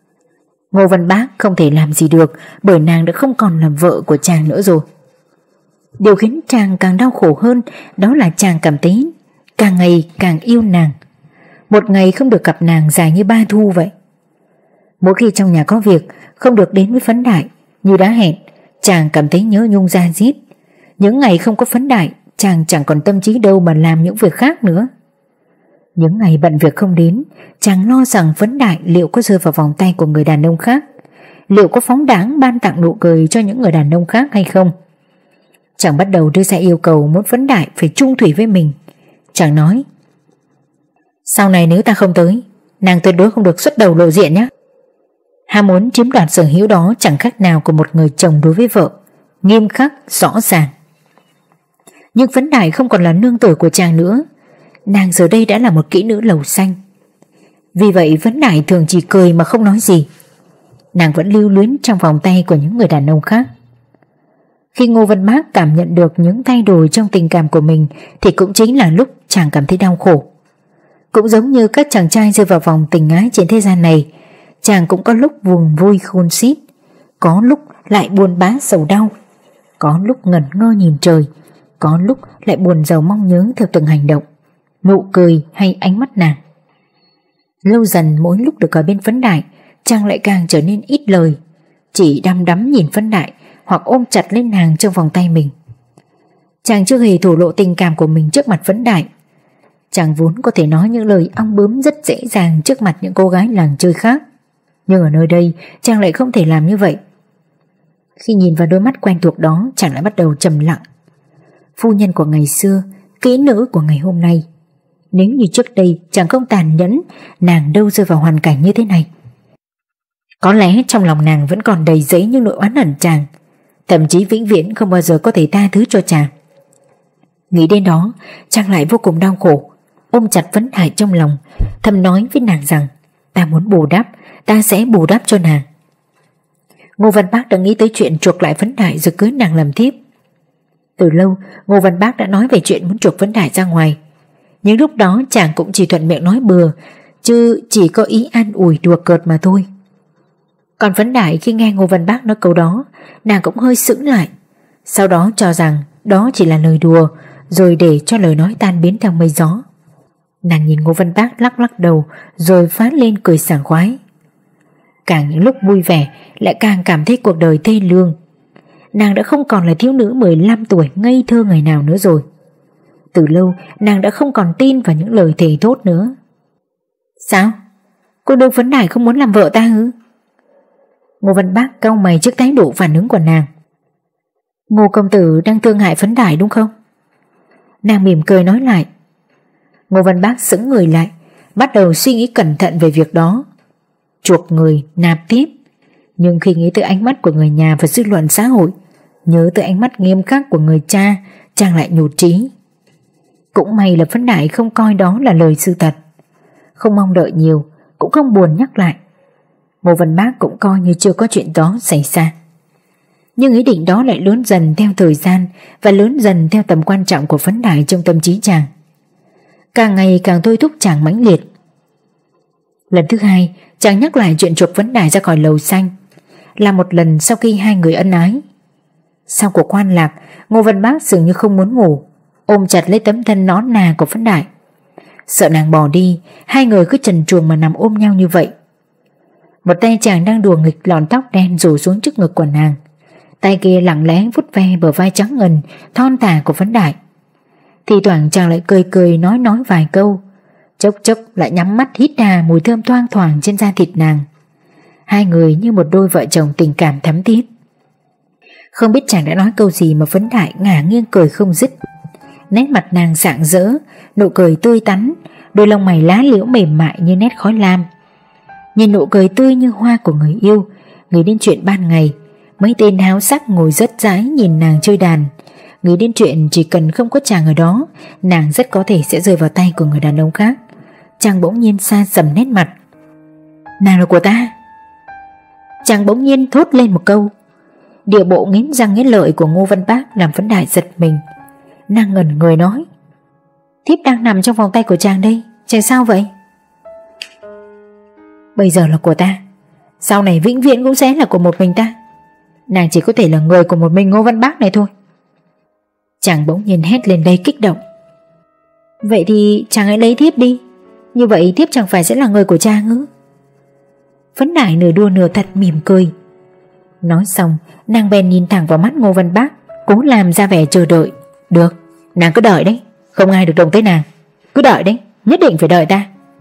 Ngô Văn Bác không thể làm gì được, bởi nàng đã không còn là vợ của chàng nữa rồi. Điều khiến chàng càng đau khổ hơn, đó là chàng cảm thấy càng ngày càng yêu nàng. Một ngày không được gặp nàng dài như ba thu vậy. Mỗi khi trong nhà có việc không được đến với Phấn Đại như đã hẹn, chàng cảm thấy nhớ nhung da diết. Những ngày không có Phấn Đại, chàng chẳng còn tâm trí đâu mà làm những việc khác nữa. Những ngày bận việc không đến, chàng lo rằng Phấn Đại liệu có rơi vào vòng tay của người đàn ông khác, liệu có phóng đãng ban tặng nụ cười cho những người đàn ông khác hay không. Chàng bắt đầu đưa ra yêu cầu muốn Phấn Đại phải chung thủy với mình. Chàng nói: sau này nếu ta không tới, nàng tuyệt đối không được xuất đầu lộ diện nhé. Ham muốn chiếm đoạt sở hữu đó chẳng khác nào của một người chồng đối với vợ, nghiêm khắc, rõ ràng. Nhưng Phấn Đại không còn là nương tử của chàng nữa. Nàng giờ đây đã là một kỹ nữ lầu xanh. Vì vậy Phấn Đại thường chỉ cười mà không nói gì. Nàng vẫn lưu luyến trong vòng tay của những người đàn ông khác. Khi Ngô Văn Bác cảm nhận được những thay đổi trong tình cảm của mình thì cũng chính là lúc chàng cảm thấy đau khổ. Cũng giống như các chàng trai rơi vào vòng tình ái trên thế gian này, chàng cũng có lúc vùng vui khôn xiết, có lúc lại buồn bã sầu đau, có lúc ngẩn ngơ nhìn trời, có lúc lại buồn rầu mong nhớ theo từng hành động, nụ cười hay ánh mắt nàng. Lâu dần mỗi lúc được ở bên Phấn Đại, chàng lại càng trở nên ít lời, chỉ đăm đắm nhìn Phấn Đại hoặc ôm chặt lên nàng trong vòng tay mình. Chàng chưa hề thổ lộ tình cảm của mình trước mặt Phấn Đại. Chàng vốn có thể nói những lời ong bướm rất dễ dàng trước mặt những cô gái làng chơi khác, nhưng ở nơi đây chàng lại không thể làm như vậy. Khi nhìn vào đôi mắt quen thuộc đó, chàng lại bắt đầu trầm lặng. Phu nhân của ngày xưa, kỹ nữ của ngày hôm nay. Nếu như trước đây chàng không tàn nhẫn, nàng đâu rơi vào hoàn cảnh như thế này. Có lẽ trong lòng nàng vẫn còn đầy dẫy những nỗi oán hận chàng, thậm chí vĩnh viễn không bao giờ có thể tha thứ cho chàng. Nghĩ đến đó, chàng lại vô cùng đau khổ, ôm chặt Phấn Đại trong lòng, thầm nói với nàng rằng: ta muốn bù đắp, ta sẽ bù đắp cho nàng. Ngô Văn Bác đã nghĩ tới chuyện chuộc lại Phấn Đại rồi cưới nàng làm thiếp. Từ lâu Ngô Văn Bác đã nói về chuyện muốn chuộc Phấn Đại ra ngoài, nhưng lúc đó chàng cũng chỉ thuận miệng nói bừa, chứ chỉ có ý an ủi đùa cợt mà thôi. Còn Phấn Đại khi nghe Ngô Văn Bác nói câu đó, nàng cũng hơi sững lại, sau đó cho rằng đó chỉ là lời đùa, rồi để cho lời nói tan biến theo mây gió. Nàng nhìn Ngô Văn Bác lắc lắc đầu rồi phá lên cười sảng khoái. Càng những lúc vui vẻ lại càng cảm thấy cuộc đời thê lương. Nàng đã không còn là thiếu nữ mười lăm tuổi ngây thơ ngày nào nữa rồi. Từ lâu nàng đã không còn tin vào những lời thề thốt nữa. Sao? Cô đương Phấn Đại không muốn làm vợ ta ư? Ngô Văn Bác cau mày trước thái độ phản ứng của nàng. Ngô công tử đang thương hại Phấn Đại đúng không? Nàng mỉm cười nói lại. Ngô Văn Bác sững người lại, bắt đầu suy nghĩ cẩn thận về việc đó. Chuộc người, nạp tiếp. Nhưng khi nghĩ tới ánh mắt của người nhà và dư luận xã hội, nhớ tới ánh mắt nghiêm khắc của người cha, chàng lại nhụt chí. Cũng may là Phấn Đại không coi đó là lời sự thật, không mong đợi nhiều, cũng không buồn nhắc lại. Ngô Văn Bác cũng coi như chưa có chuyện đó xảy ra. Nhưng ý định đó lại lớn dần theo thời gian và lớn dần theo tầm quan trọng của Phấn Đại trong tâm trí chàng. Càng ngày càng thôi thúc chàng mãnh liệt. Lần thứ hai, chàng nhắc lại chuyện chuộc Phấn Đại ra khỏi lầu xanh, là một lần sau khi hai người ân ái. Sau cuộc hoan lạc, Ngô Văn Bác dường như không muốn ngủ, ôm chặt lấy tấm thân nón nà của Phấn Đại. Sợ nàng bỏ đi, hai người cứ trần truồng mà nằm ôm nhau như vậy. Một tay chàng đang đùa nghịch lọn tóc đen rủ xuống trước ngực của nàng, tay kia lặng lẽ vuốt ve bờ vai trắng ngần thon thả của Phấn Đại. Thì thoảng chàng lại cười cười nói nói vài câu, chốc chốc lại nhắm mắt hít hà mùi thơm thoang thoảng trên da thịt nàng. Hai người như một đôi vợ chồng tình cảm thắm thiết. Không biết chàng đã nói câu gì mà Phấn Đại ngả nghiêng cười không dứt. Nét mặt nàng rạng rỡ, nụ cười tươi tắn, đôi lông mày lá liễu mềm mại như nét khói lam. Nhìn nụ cười tươi như hoa của người yêu, nghĩ đến chuyện ban ngày mấy tên háo sắc ngồi rất rái nhìn nàng chơi đàn, nghĩ đến chuyện chỉ cần không có chàng ở đó, nàng rất có thể sẽ rơi vào tay của người đàn ông khác. Chàng bỗng nhiên xa sầm nét mặt. Nàng là của ta. Chàng bỗng nhiên thốt lên một câu. Điệu bộ nghiến răng nghiến lợi của Ngô Văn Bác làm Phấn Đại giật mình. Nàng ngẩn người nói: thiếp đang nằm trong vòng tay của chàng đây, chàng sao vậy? Bây giờ là của ta, sau này vĩnh viễn cũng sẽ là của một mình ta. Nàng chỉ có thể là người của một mình Ngô Văn Bác này thôi. Chàng bỗng nhiên hét lên đầy kích động. Vậy thì chàng hãy lấy thiếp đi, như vậy thiếp chẳng phải sẽ là người của chàng ư? Phấn Đại nửa đùa nửa thật mỉm cười. Nói xong, nàng bèn nhìn thẳng vào mắt Ngô Văn Bác, cố làm ra vẻ chờ đợi. Được, nàng cứ đợi đấy, không ai được động tới nàng. Cứ đợi đấy, nhất định phải đợi ta.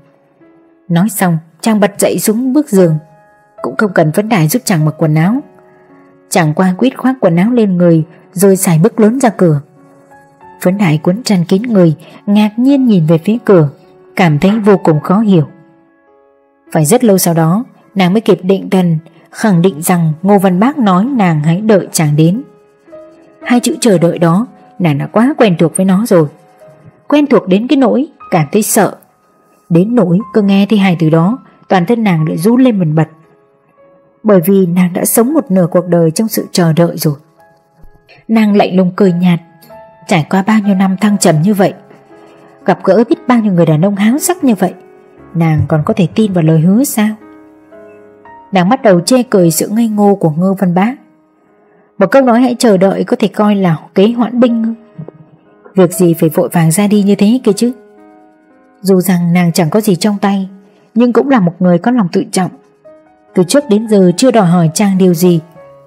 Nói xong, chàng bật dậy xuống bước giường. Cũng không cần Phấn Đại giúp chàng mặc quần áo. Chàng qua quýt khoác quần áo lên người, rồi xài bước lớn ra cửa. Phấn Đại quấn chăn kín người, ngạc nhiên nhìn về phía cửa, cảm thấy vô cùng khó hiểu. Phải rất lâu sau đó, nàng mới kịp định thần, khẳng định rằng Ngô Văn Bác nói nàng hãy đợi chàng đến. Hai chữ chờ đợi đó, nàng đã quá quen thuộc với nó rồi. Quen thuộc đến cái nỗi cảm thấy sợ. Đến nỗi cứ nghe thấy hai từ đó, toàn thân nàng lại run lên bần bật. Bởi vì nàng đã sống một nửa cuộc đời trong sự chờ đợi rồi. Nàng lạnh lùng cười nhạt. Trải qua bao nhiêu năm thăng trầm như vậy, gặp gỡ biết bao nhiêu người đàn ông háo sắc như vậy, nàng còn có thể tin vào lời hứa sao? Nàng bắt đầu chê cười sự ngây ngô của Ngô Văn Bác. Một câu nói hãy chờ đợi có thể coi là kế hoãn binh. Việc gì phải vội vàng ra đi như thế kia chứ? Dù rằng nàng chẳng có gì trong tay, nhưng cũng là một người có lòng tự trọng. Từ trước đến giờ chưa đòi hỏi chàng điều gì.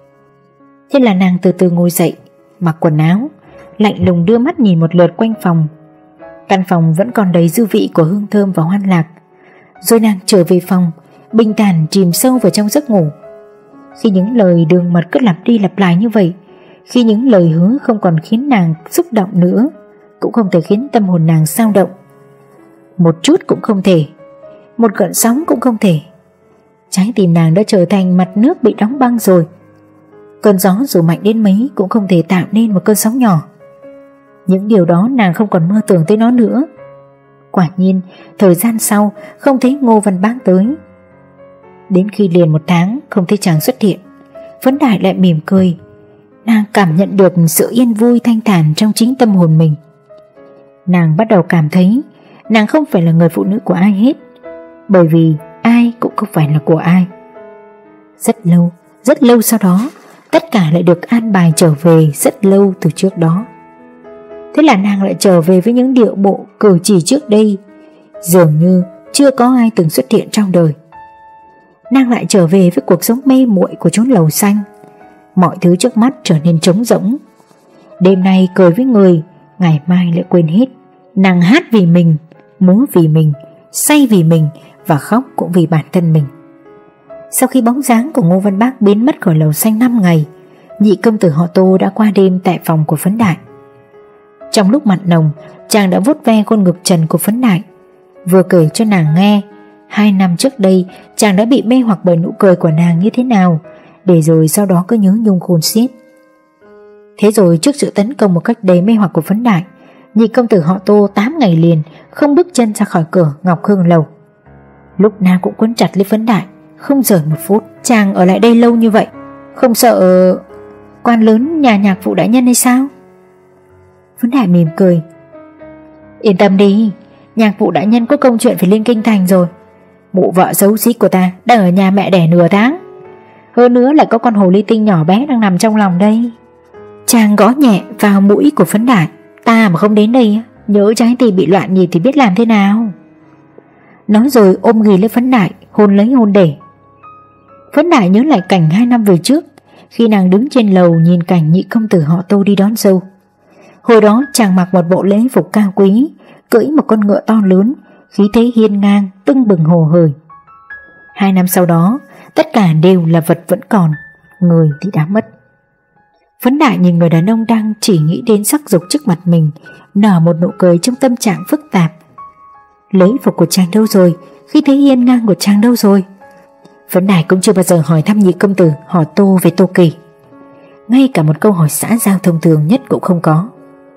Thế là nàng từ từ ngồi dậy, mặc quần áo, lạnh lùng đưa mắt nhìn một lượt quanh phòng. Căn phòng vẫn còn đầy dư vị của hương thơm và hoan lạc. Rồi nàng trở về phòng, bình thản chìm sâu vào trong giấc ngủ. Khi những lời đường mật cứ lặp đi lặp lại như vậy, khi những lời hứa không còn khiến nàng xúc động nữa, cũng không thể khiến tâm hồn nàng xao động. Một chút cũng không thể, một gợn sóng cũng không thể. Trái tim nàng đã trở thành mặt nước bị đóng băng rồi. Cơn gió dù mạnh đến mấy cũng không thể tạo nên một cơn sóng nhỏ. Những điều đó nàng không còn mơ tưởng tới nó nữa. Quả nhiên, thời gian sau không thấy Ngô Văn Bác tới. Đến khi liền một tháng không thấy chàng xuất hiện, Phấn Đại lại mỉm cười. Nàng cảm nhận được sự yên vui thanh thản trong chính tâm hồn mình. Nàng bắt đầu cảm thấy nàng không phải là người phụ nữ của ai hết, bởi vì ai cũng không phải là của ai. Rất lâu, rất lâu sau đó, tất cả lại được an bài trở về rất lâu từ trước đó. Thế là nàng lại trở về với những điệu bộ cử chỉ trước đây dường như chưa có ai từng xuất hiện trong đời. Nàng lại trở về với cuộc sống mê muội của chốn lầu xanh. Mọi thứ trước mắt trở nên trống rỗng. Đêm nay cười với người, ngày mai lại quên hết. Nàng hát vì mình, múa vì mình, say vì mình và khóc cũng vì bản thân mình. Sau khi bóng dáng của Ngô Văn Bác biến mất khỏi lầu xanh năm ngày, nhị công tử họ Tô đã qua đêm tại phòng của Phấn Đại. Trong lúc mặn nồng, chàng đã vuốt ve khuôn ngực trần của Phấn Đại, vừa kể cho nàng nghe hai năm trước đây chàng đã bị mê hoặc bởi nụ cười của nàng như thế nào, để rồi sau đó cứ nhớ nhung khôn xiết. Thế rồi trước sự tấn công một cách đầy mê hoặc của Phấn Đại, nhị công tử họ Tô tám ngày liền không bước chân ra khỏi cửa Ngọc Hương lầu. Lúc nào cũng quấn chặt lấy Phấn Đại, không rời một phút. Chàng ở lại đây lâu như vậy, không sợ quan lớn nhà nhạc phụ đại nhân hay sao? Phấn Đại mỉm cười. Yên tâm đi, nhạc phụ đại nhân có công chuyện phải lên kinh thành rồi. Mụ vợ xấu xí của ta đang ở nhà mẹ đẻ nửa tháng, hơn nữa lại có con hồ ly tinh nhỏ bé đang nằm trong lòng đây. Chàng gõ nhẹ vào mũi của Phấn Đại. Ta mà không đến đây, nhớ trái tim bị loạn nhịp thì biết làm thế nào. Nói rồi ôm ghì lấy Phấn Đại, hôn lấy hôn để. Phấn Đại nhớ lại cảnh hai năm về trước, khi nàng đứng trên lầu nhìn cảnh nhị công tử họ Tô đi đón dâu. Hồi đó chàng mặc một bộ lễ phục cao quý, cưỡi một con ngựa to lớn, khí thế hiên ngang, tưng bừng hồ hởi. Hai năm sau đó, tất cả đều là vật vẫn còn, người thì đã mất. Phấn Đại nhìn người đàn ông đang chỉ nghĩ đến sắc dục trước mặt mình, nở một nụ cười trong tâm trạng phức tạp. Lễ phục của chàng đâu rồi? Khí thế hiên ngang của chàng đâu rồi? Phấn Đại cũng chưa bao giờ hỏi thăm nhị công tử họ Tô về Tô Kỳ. Ngay cả một câu hỏi xã giao thông thường nhất cũng không có.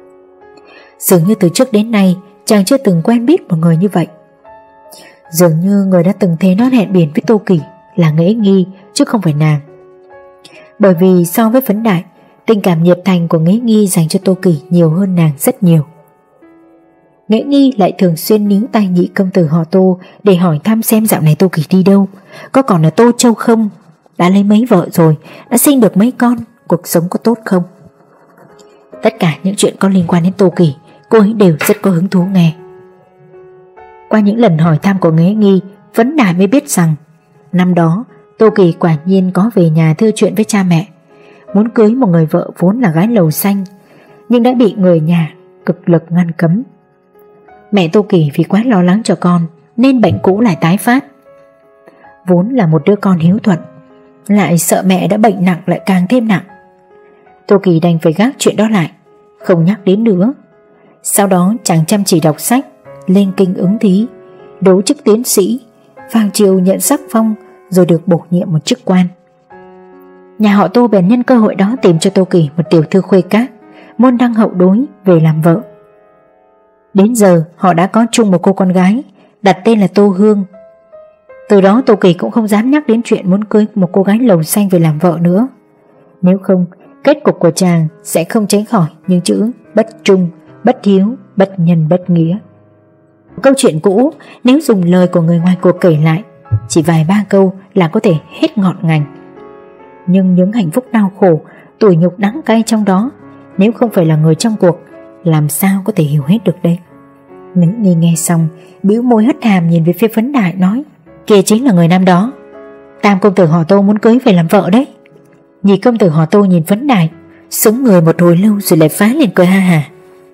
Dường như từ trước đến nay chàng chưa từng quen biết một người như vậy. Dường như người đã từng thế nói hẹn biển với Tô Kỳ là Nghệ Nghi chứ không phải nàng. Bởi vì so với Phấn Đại, tình cảm nhiệt thành của Nghệ Nghi dành cho Tô Kỳ nhiều hơn nàng rất nhiều. Nghệ Nghi lại thường xuyên níu tay nhị công tử họ Tô để hỏi thăm xem dạo này Tô Kỳ đi đâu, có còn ở Tô Châu không, đã lấy mấy vợ rồi, đã sinh được mấy con, cuộc sống có tốt không. Tất cả những chuyện có liên quan đến Tô Kỳ cô ấy đều rất có hứng thú nghe. Qua những lần hỏi thăm của Nghệ Nghi, Phấn Đại mới biết rằng Năm đó Tô Kỳ quả nhiên có về nhà thưa chuyện với cha mẹ, muốn cưới một người vợ vốn là gái lầu xanh, nhưng đã bị người nhà cực lực ngăn cấm. Mẹ Tô Kỳ vì quá lo lắng cho con nên bệnh cũ lại tái phát. Vốn là một đứa con hiếu thuận, lại sợ mẹ đã bệnh nặng lại càng thêm nặng. Tô Kỳ đành phải gác chuyện đó lại, không nhắc đến nữa. Sau đó chàng chăm chỉ đọc sách, lên kinh ứng thí, đấu chức tiến sĩ, vào chiều nhận sắc phong, rồi được bổ nhiệm một chức quan. Nhà họ Tô bèn nhân cơ hội đó tìm cho Tô Kỳ một tiểu thư khuê các, môn đăng hậu đối về làm vợ. Đến giờ họ đã có chung một cô con gái, đặt tên là Tô Hương. Từ đó Tô Kỳ cũng không dám nhắc đến chuyện muốn cưới một cô gái lầu xanh về làm vợ nữa. Nếu không, kết cục của chàng sẽ không tránh khỏi những chữ bất trung, bất hiếu, bất nhân, bất nghĩa. Câu chuyện cũ nếu dùng lời của người ngoài cuộc kể lại, chỉ vài ba câu là có thể hết ngọn ngành. Nhưng những hạnh phúc đau khổ, tủi nhục đắng cay trong đó, nếu không phải là người trong cuộc, làm sao có thể hiểu hết được đây? Nữ Nhi nghe xong, bĩu môi hất hàm nhìn về phía Phấn Đại nói: kia chính là người năm đó Tam công tử họ Tô muốn cưới về làm vợ đấy. Nhị công tử họ Tô nhìn Phấn Đại, sững người một hồi lâu rồi lại phá lên cười ha hà.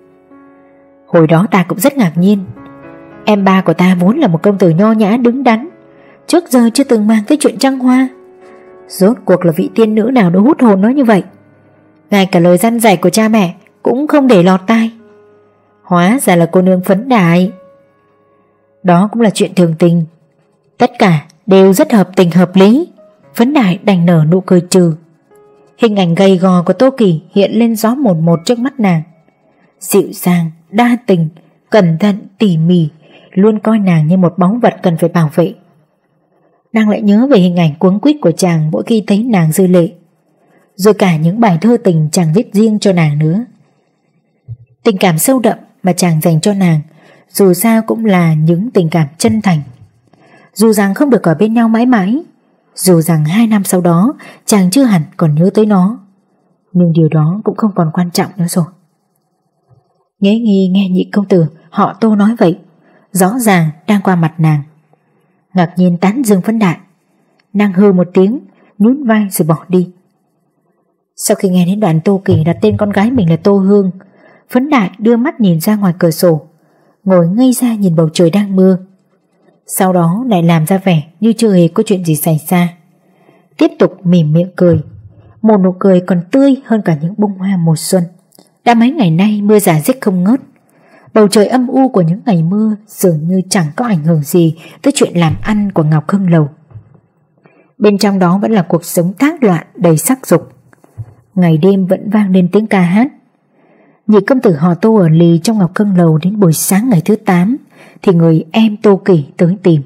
Hồi đó ta cũng rất ngạc nhiên. Em ba của ta vốn là một công tử nho nhã đứng đắn, trước giờ chưa từng mang tới chuyện trăng hoa. Rốt cuộc là vị tiên nữ nào đã hút hồn nó như vậy? Ngay cả lời răn dạy của cha mẹ cũng không để lọt tai. Hóa ra là cô nương Phấn Đại. Đó cũng là chuyện thường tình, tất cả đều rất hợp tình hợp lý. Phấn Đại đành nở nụ cười trừ. Hình ảnh gầy gò của Tô Kỳ hiện lên rõ mồn một trước mắt nàng. Dịu dàng, đa tình, cẩn thận, tỉ mỉ, luôn coi nàng như một báu vật cần phải bảo vệ. Nàng lại nhớ về hình ảnh cuống quýt của chàng mỗi khi thấy nàng rơi lệ, rồi cả những bài thơ tình chàng viết riêng cho nàng nữa. Tình cảm sâu đậm mà chàng dành cho nàng dù sao cũng là những tình cảm chân thành. Dù rằng không được ở bên nhau mãi mãi, dù rằng hai năm sau đó chàng chưa hẳn còn nhớ tới nó, nhưng điều đó cũng không còn quan trọng nữa rồi. Nghế Nghi nghe nhị công tử họ Tô nói vậy, rõ ràng đang qua mặt nàng, ngạc nhiên tán dương Phấn Đại. Nàng hừ một tiếng, nhún vai rồi bỏ đi. Sau khi nghe đến đoạn Tô Kỳ đặt tên con gái mình là Tô Hương, Phấn Đại đưa mắt nhìn ra ngoài cửa sổ, ngồi ngây ra nhìn bầu trời đang mưa. Sau đó lại làm ra vẻ như chưa hề có chuyện gì xảy ra, tiếp tục mỉm miệng cười, một nụ cười còn tươi hơn cả những bông hoa mùa xuân. Đã mấy ngày nay mưa rả rích không ngớt, bầu trời âm u của những ngày mưa dường như chẳng có ảnh hưởng gì tới chuyện làm ăn của Ngọc Hưng Lầu. Bên trong đó vẫn là cuộc sống thác loạn đầy sắc dục. Ngày đêm vẫn vang lên tiếng ca hát. Nhị công tử họ Tô ở lì trong Ngọc Hưng Lầu đến buổi sáng ngày thứ tám thì người em Tô Kỳ tới tìm.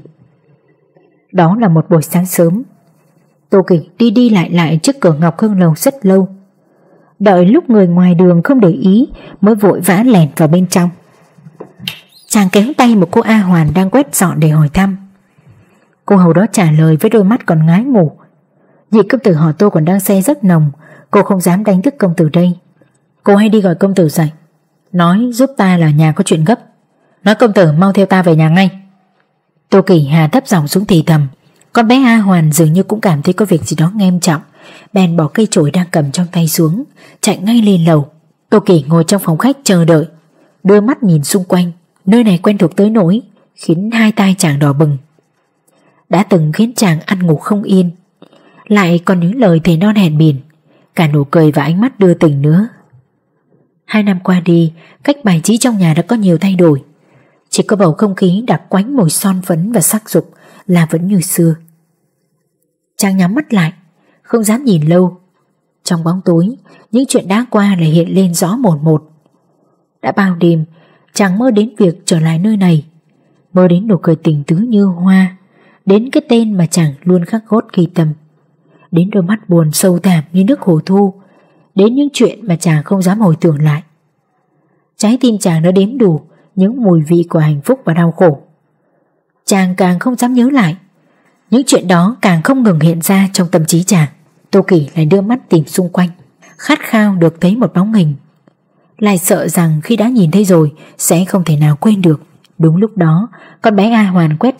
Đó là một buổi sáng sớm. Tô Kỳ đi đi lại lại trước cửa Ngọc Hưng Lầu rất lâu, đợi lúc người ngoài đường không để ý mới vội vã lẻn vào bên trong. Chàng kéo tay một cô A Hoàn đang quét dọn để hỏi thăm. Cô hầu đó trả lời với đôi mắt còn ngái ngủ: nhị công tử họ Tô còn đang say giấc nồng, cô không dám đánh thức công tử đây. Cô hãy đi gọi công tử dậy, nói giúp ta là nhà có chuyện gấp, nói công tử mau theo ta về nhà ngay. Tô Kỳ hạ thấp giọng xuống thì thầm. Con bé A Hoàn dường như cũng cảm thấy có việc gì đó nghiêm trọng, bèn bỏ cây chổi đang cầm trong tay xuống, chạy ngay lên lầu. Tô Kỳ ngồi trong phòng khách chờ đợi, đưa mắt nhìn xung quanh. Nơi này quen thuộc tới nỗi khiến hai tai chàng đỏ bừng, đã từng khiến chàng ăn ngủ không yên, lại còn những lời thề non hẹn biển, cả nụ cười và ánh mắt đưa tình nữa. Hai năm qua đi, cách bài trí trong nhà đã có nhiều thay đổi, chỉ có bầu không khí đặc quánh mùi son phấn và sắc dục là vẫn như xưa. Chàng nhắm mắt lại, không dám nhìn lâu. Trong bóng tối, những chuyện đã qua lại hiện lên rõ mồn một. Đã bao đêm chàng mơ đến việc trở lại nơi này, mơ đến nụ cười tình tứ như hoa, đến cái tên mà chàng luôn khắc gốt ghi tâm, đến đôi mắt buồn sâu thẳm như nước hồ thu, đến những chuyện mà chàng không dám hồi tưởng lại. Trái tim chàng đã đếm đủ những mùi vị của hạnh phúc và đau khổ. Chàng càng không dám nhớ lại, những chuyện đó càng không ngừng hiện ra trong tâm trí chàng. Tô Kỳ lại đưa mắt tìm xung quanh, khát khao được thấy một bóng hình, lại sợ rằng khi đã nhìn thấy rồi sẽ không thể nào quên được. Đúng lúc đó, con bé A Hoàn quét dọn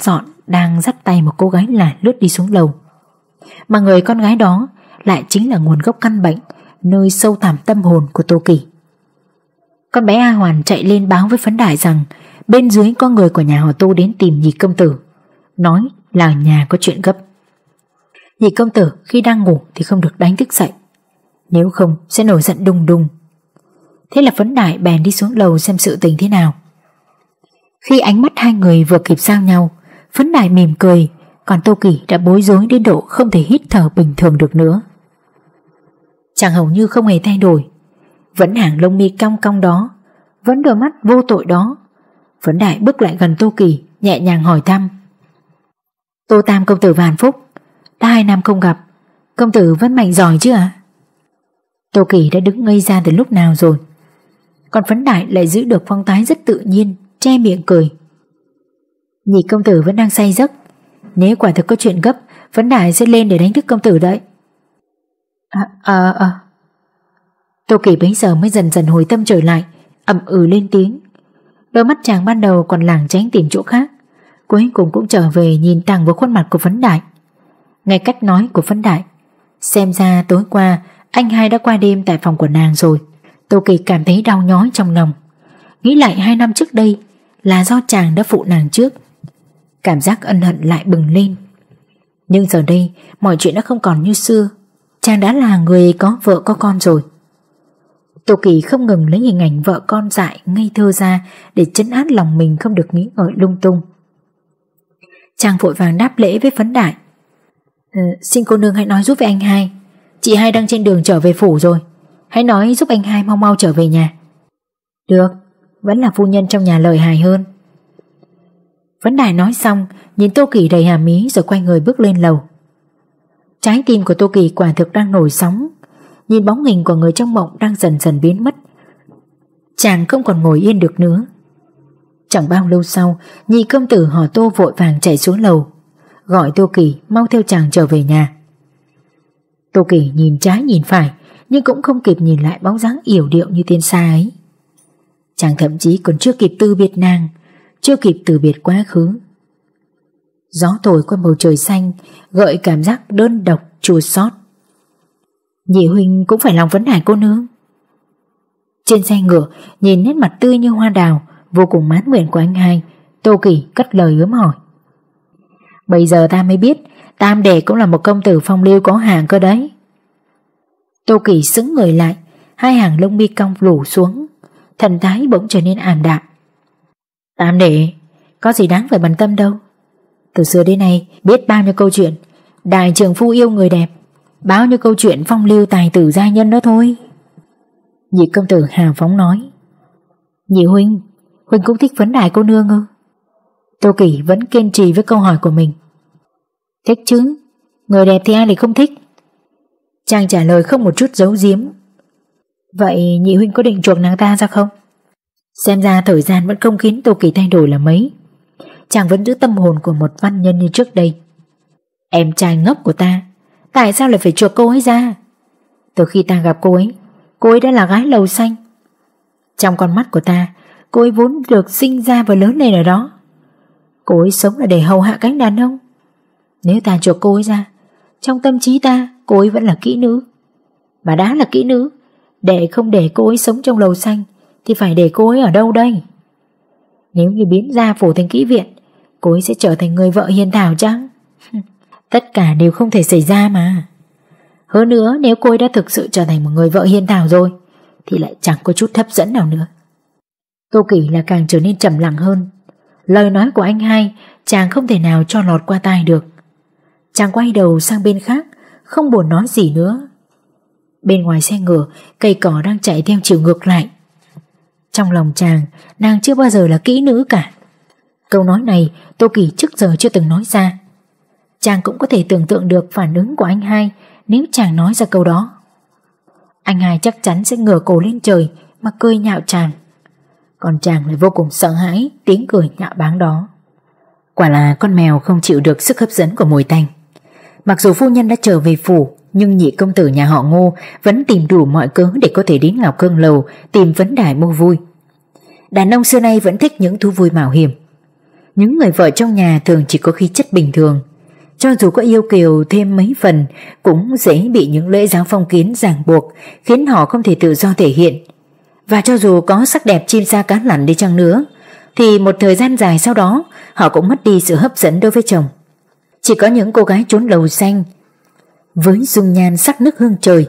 đang dắt tay một cô gái lả lướt đi xuống lầu. Mà người con gái đó lại chính là nguồn gốc căn bệnh nơi sâu thẳm tâm hồn của Tô Kỳ. Con bé A Hoàn chạy lên báo với Phấn Đại rằng bên dưới có người của nhà họ Tô đến tìm Nhị công tử, nói là ở nhà có chuyện gấp. Nhị công tử khi đang ngủ thì không được đánh thức dậy, nếu không sẽ nổi giận đùng đùng. Thế là Phấn Đại bèn đi xuống lầu xem sự tình thế nào. Khi ánh mắt hai người vừa kịp giao nhau, Phấn Đại mỉm cười, còn Tô Kỳ đã bối rối đến độ không thể hít thở bình thường được nữa. Chàng hầu như không hề thay đổi, vẫn hàng lông mi cong cong đó, vẫn đôi mắt vô tội đó. Phấn Đại bước lại gần Tô Kỳ, nhẹ nhàng hỏi thăm: Tô Tam công tử và Hàn Phúc, đã hai năm không gặp, công tử vẫn mạnh giỏi chứ ạ? Tô Kỳ đã đứng ngây ra từ lúc nào rồi, còn Phấn Đại lại giữ được phong thái rất tự nhiên, che miệng cười. Nhị công tử vẫn đang say giấc, nếu quả thực có chuyện gấp, Phấn Đại sẽ lên để đánh thức công tử đấy. À, à, à. Tô Kỳ bấy giờ mới dần dần hồi tâm trở lại, ậm ừ lên tiếng. Đôi mắt chàng ban đầu còn lảng tránh tìm chỗ khác, cuối cùng cũng trở về nhìn thẳng vào khuôn mặt của Phấn Đại. Nghe cách nói của Phấn Đại, xem ra tối qua anh hai đã qua đêm tại phòng của nàng rồi. Tô Kỳ cảm thấy đau nhói trong lòng, nghĩ lại hai năm trước đây là do chàng đã phụ nàng trước, cảm giác ân hận lại bừng lên. Nhưng giờ đây mọi chuyện đã không còn như xưa, chàng đã là người có vợ có con rồi. Tô Kỳ không ngừng lấy hình ảnh vợ con dại ngây thơ ra để trấn áp lòng mình không được nghĩ ngợi lung tung. Chàng vội vàng đáp lễ với Phấn Đại: ừ, xin cô nương hãy nói giúp với anh hai, chị hai đang trên đường trở về phủ rồi, hãy nói giúp anh hai mau mau trở về nhà. Được, vẫn là phu nhân trong nhà lời hài hơn. Phấn Đại nói xong nhìn Tô Kỳ đầy hàm ý rồi quay người bước lên lầu. Trái tim của Tô Kỳ quả thực đang nổi sóng, nhìn bóng hình của người trong mộng đang dần dần biến mất. Chàng không còn ngồi yên được nữa. Chẳng bao lâu sau, Nhị công tử họ Tô vội vàng chạy xuống lầu, gọi Tô Kỳ mau theo chàng trở về nhà. Tô Kỳ nhìn trái nhìn phải, nhưng cũng không kịp nhìn lại bóng dáng yểu điệu như tiên sa ấy. Chàng thậm chí còn chưa kịp từ biệt nàng, chưa kịp từ biệt quá khứ. Gió thổi qua bầu trời xanh, gợi cảm giác đơn độc chua xót. Nhị huynh cũng phải lòng vấn hải cô nương. Trên xe ngựa, nhìn nét mặt tươi như hoa đào, vô cùng mãn nguyện của anh hai, Tô Kỳ cất lời ướm hỏi: bây giờ ta mới biết Tam đệ cũng là một công tử phong lưu có hàng cơ đấy. Tô Kỳ sững người lại, hai hàng lông mi cong lủ xuống, thần thái bỗng trở nên ảm đạm. Tam đệ có gì đáng phải bận tâm đâu, từ xưa đến nay biết bao nhiêu câu chuyện đại trưởng phu yêu người đẹp, bao nhiêu câu chuyện phong lưu tài tử gia nhân đó thôi. Nhị công tử hào phóng nói: Nhị huynh, huynh cũng thích Phấn Đại cô nương ư? Tô Kỳ vẫn kiên trì với câu hỏi của mình. Thích chứ, người đẹp thì ai lại không thích. Chàng trả lời không một chút giấu giếm. Vậy nhị huynh có định chuộc nàng ta ra không? Xem ra thời gian vẫn không khiến Tô Kỳ thay đổi là mấy. Chàng vẫn giữ tâm hồn của một văn nhân như trước đây. Em trai ngốc của ta, tại sao lại phải chuộc cô ấy ra? Từ khi ta gặp cô ấy, cô ấy đã là gái lầu xanh. Trong con mắt của ta, cô ấy vốn được sinh ra và lớn lên ở đó. Cô ấy sống là để hầu hạ cánh đàn ông. Nếu ta chuộc cô ấy ra, trong tâm trí ta cô ấy vẫn là kỹ nữ. Mà đã là kỹ nữ, để không để cô ấy sống trong lầu xanh thì phải để cô ấy ở đâu đây? Nếu như biến gia phủ thành kỹ viện, cô ấy sẽ trở thành người vợ hiền thảo chăng? Tất cả đều không thể xảy ra mà. Hơn nữa, nếu cô ấy đã thực sự trở thành một người vợ hiền thảo rồi thì lại chẳng có chút hấp dẫn nào nữa. Tô Kỳ là càng trở nên trầm lặng hơn. Lời nói của anh hai chàng không thể nào cho lọt qua tai được. Chàng quay đầu sang bên khác, không buồn nói gì nữa. Bên ngoài xe ngựa, cây cỏ đang chạy theo chiều ngược lại. Trong lòng chàng, nàng chưa bao giờ là kỹ nữ cả. Câu nói này Tô Kỳ trước giờ chưa từng nói ra. Chàng cũng có thể tưởng tượng được phản ứng của anh hai nếu chàng nói ra câu đó. Anh hai chắc chắn sẽ ngửa cổ lên trời mà cười nhạo chàng. Còn chàng lại vô cùng sợ hãi tiếng cười nhạo báng đó. Quả là con mèo không chịu được sức hấp dẫn của mùi tanh. Mặc dù phu nhân đã trở về phủ, nhưng nhị công tử nhà họ Ngô vẫn tìm đủ mọi cớ để có thể đến Ngọc Cương Lầu tìm Vấn Đại mua vui. Đàn ông xưa nay vẫn thích những thú vui mạo hiểm. Những người vợ trong nhà thường chỉ có khí chất bình thường, cho dù có yêu kiều thêm mấy phần cũng dễ bị những lễ giáo phong kiến ràng buộc, khiến họ không thể tự do thể hiện. Và cho dù có sắc đẹp chim sa cá lặn đi chăng nữa, thì một thời gian dài sau đó họ cũng mất đi sự hấp dẫn đối với chồng. Chỉ có những cô gái trốn lầu xanh với dung nhan sắc nước hương trời,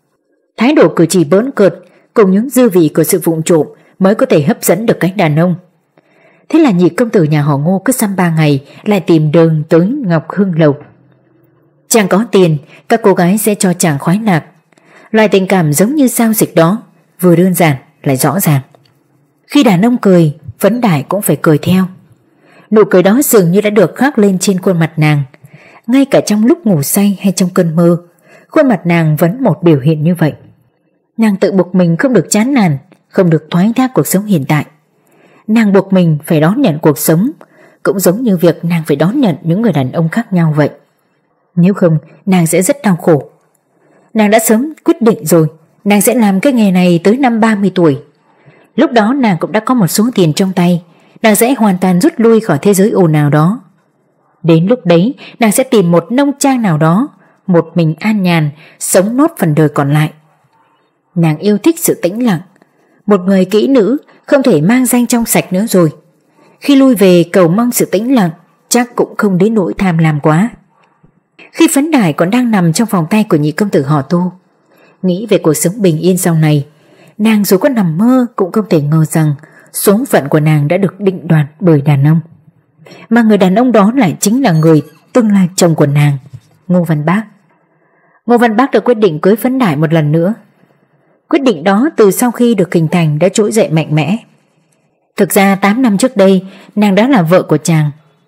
thái độ cử chỉ bỡn cợt cùng những dư vị của sự vụng trộm mới có thể hấp dẫn được cánh đàn ông. Thế là nhị công tử nhà họ Ngô cứ xăm ba ngày lại tìm đường tới Ngọc Hương Lầu. Chàng có tiền, các cô gái sẽ cho chàng khoái lạc. Loại tình cảm giống như giao dịch đó, vừa đơn giản lại rõ ràng. Khi đàn ông cười, Vấn Đại cũng phải cười theo. Nụ cười đó dường như đã được khắc lên trên khuôn mặt nàng. Ngay cả trong lúc ngủ say hay trong cơn mơ, khuôn mặt nàng vẫn một biểu hiện như vậy. Nàng tự buộc mình không được chán nản, không được thoái thác cuộc sống hiện tại. Nàng buộc mình phải đón nhận cuộc sống, cũng giống như việc nàng phải đón nhận những người đàn ông khác nhau vậy. Nếu không, nàng sẽ rất đau khổ. Nàng đã sớm quyết định rồi, nàng sẽ làm cái nghề này tới năm ba mươi tuổi. Lúc đó nàng cũng đã có một số tiền trong tay, nàng sẽ hoàn toàn rút lui khỏi thế giới ồn ào đó. Đến lúc đấy, nàng sẽ tìm một nông trang nào đó, một mình an nhàn, sống nốt phần đời còn lại. Nàng yêu thích sự tĩnh lặng. Một người kỹ nữ không thể mang danh trong sạch nữa rồi. Khi lui về cầu mong sự tĩnh lặng, chắc cũng không đến nỗi tham lam quá. Khi Vấn Đại còn đang nằm trong vòng tay của nhị công tử họ Tô, nghĩ về cuộc sống bình yên sau này, nàng dù có nằm mơ cũng không thể ngờ rằng số phận của nàng đã được định đoạt bởi đàn ông. Mà người đàn ông đó lại chính là người tương lai chồng của nàng, Ngô Văn Bác. Ngô Văn Bác đã quyết định cưới Vấn Đại một lần nữa. Quyết định đó từ sau khi được hình thành đã trỗi dậy mạnh mẽ. Thực ra tám năm trước đây nàng đã là vợ của chàng.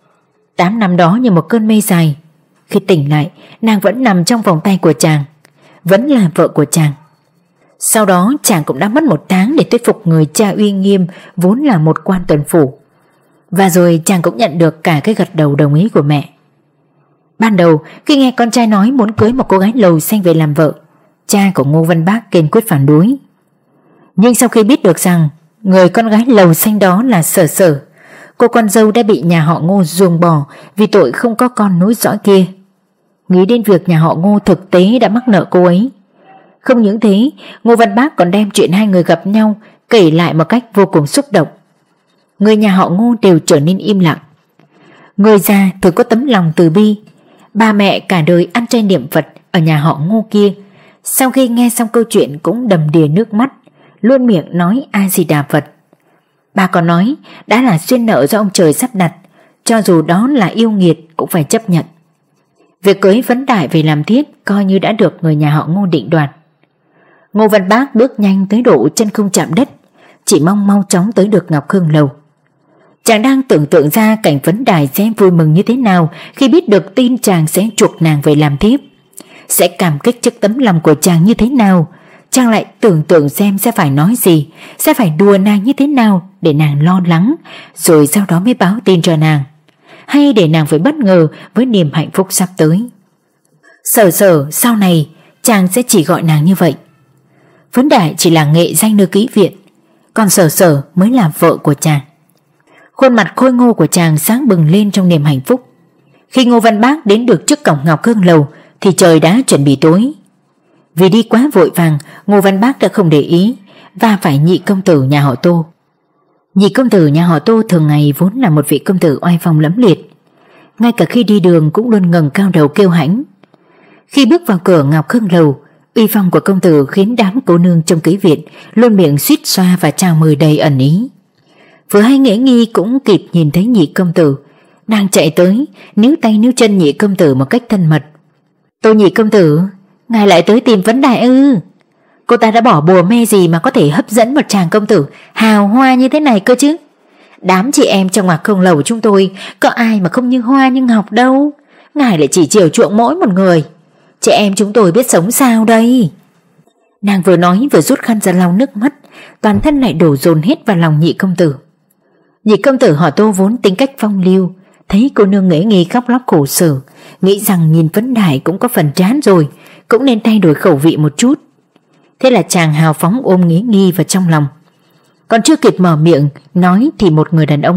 Tám năm đó như một cơn mê dài. Khi tỉnh lại, nàng vẫn nằm trong vòng tay của chàng, vẫn là vợ của chàng. Sau đó chàng cũng đã mất một tháng để thuyết phục người cha uy nghiêm vốn là một quan tuần phủ. Và rồi chàng cũng nhận được cả cái gật đầu đồng ý của mẹ. Ban đầu khi nghe con trai nói muốn cưới một cô gái lầu xanh về làm vợ, cha của Ngô Văn Bác kiên quyết phản đối. Nhưng sau khi biết được rằng người con gái lầu xanh đó là Sở Sở, cô con dâu đã bị nhà họ Ngô ruồng bỏ vì tội không có con nối dõi kia, nghĩ đến việc nhà họ Ngô thực tế đã mắc nợ cô ấy. Không những thế, Ngô Văn Bác còn đem chuyện hai người gặp nhau kể lại một cách vô cùng xúc động. Người nhà họ Ngô đều trở nên im lặng. Người già thường có tấm lòng từ bi. Ba mẹ cả đời ăn chay niệm Phật ở nhà họ Ngô kia, sau khi nghe xong câu chuyện cũng đầm đìa nước mắt, luôn miệng nói A Di Đà Phật. Bà còn nói đã là duyên nợ do ông trời sắp đặt, cho dù đó là yêu nghiệt cũng phải chấp nhận. Việc cưới Vấn Đại về làm thiếp coi như đã được người nhà họ Ngô định đoạt. Ngô Văn Bác bước nhanh tới độ chân không chạm đất, chỉ mong mau chóng tới được Ngọc Hương Lầu. Chàng đang tưởng tượng ra cảnh Vấn Đại sẽ vui mừng như thế nào khi biết được tin chàng sẽ chuộc nàng về làm thiếp, sẽ cảm kích trước tấm lòng của chàng như thế nào. Chàng lại tưởng tượng xem sẽ phải nói gì, sẽ phải đùa nàng như thế nào để nàng lo lắng, rồi sau đó mới báo tin cho nàng, hay để nàng phải bất ngờ với niềm hạnh phúc sắp tới. Sở Sở sau này chàng sẽ chỉ gọi nàng như vậy. Vấn Đại chỉ là nghệ danh nơi kỹ viện, còn Sở Sở mới là vợ của chàng. Khuôn mặt khôi ngô của chàng sáng bừng lên trong niềm hạnh phúc. Khi Ngô Văn Bác đến được trước cổng Ngọc Hương Lầu thì trời đã chuẩn bị tối. Vì đi quá vội vàng, Ngô Văn Bác đã không để ý và phải nhị công tử nhà họ Tô. Nhị công tử nhà họ Tô thường ngày vốn là một vị công tử oai phong lẫm liệt, ngay cả khi đi đường cũng luôn ngẩng cao đầu kêu hãnh. Khi bước vào cửa Ngọc Hương Lầu, uy phong của công tử khiến đám cô nương trong ký viện luôn miệng suýt xoa và chào mời đầy ẩn ý. Vừa hay Nghệ Nghi cũng kịp nhìn thấy nhị công tử, nàng chạy tới níu tay níu chân nhị công tử một cách thân mật. Tô nhị công tử, ngài lại tới tìm Vấn Đại ư? Cô ta đã bỏ bùa mê gì mà có thể hấp dẫn một chàng công tử hào hoa như thế này cơ chứ? Đám chị em trong Ngọc Hương Lầu chúng tôi có ai mà không như hoa như ngọc đâu. Ngài lại chỉ chiều chuộng mỗi một người. Chị em chúng tôi biết sống sao đây? Nàng vừa nói vừa rút khăn ra lau nước mắt, toàn thân lại đổ dồn hết vào lòng nhị công tử. Nhị công tử họ Tô vốn tính cách phong lưu, thấy cô nương Nghệ Nghi khóc lóc khổ sở, nghĩ rằng nhìn Vấn Đại cũng có phần chán rồi, cũng nên thay đổi khẩu vị một chút. Thế là chàng hào phóng ôm Nghệ Nghi vào trong lòng. Còn chưa kịp mở miệng nói thì một người đàn ông bước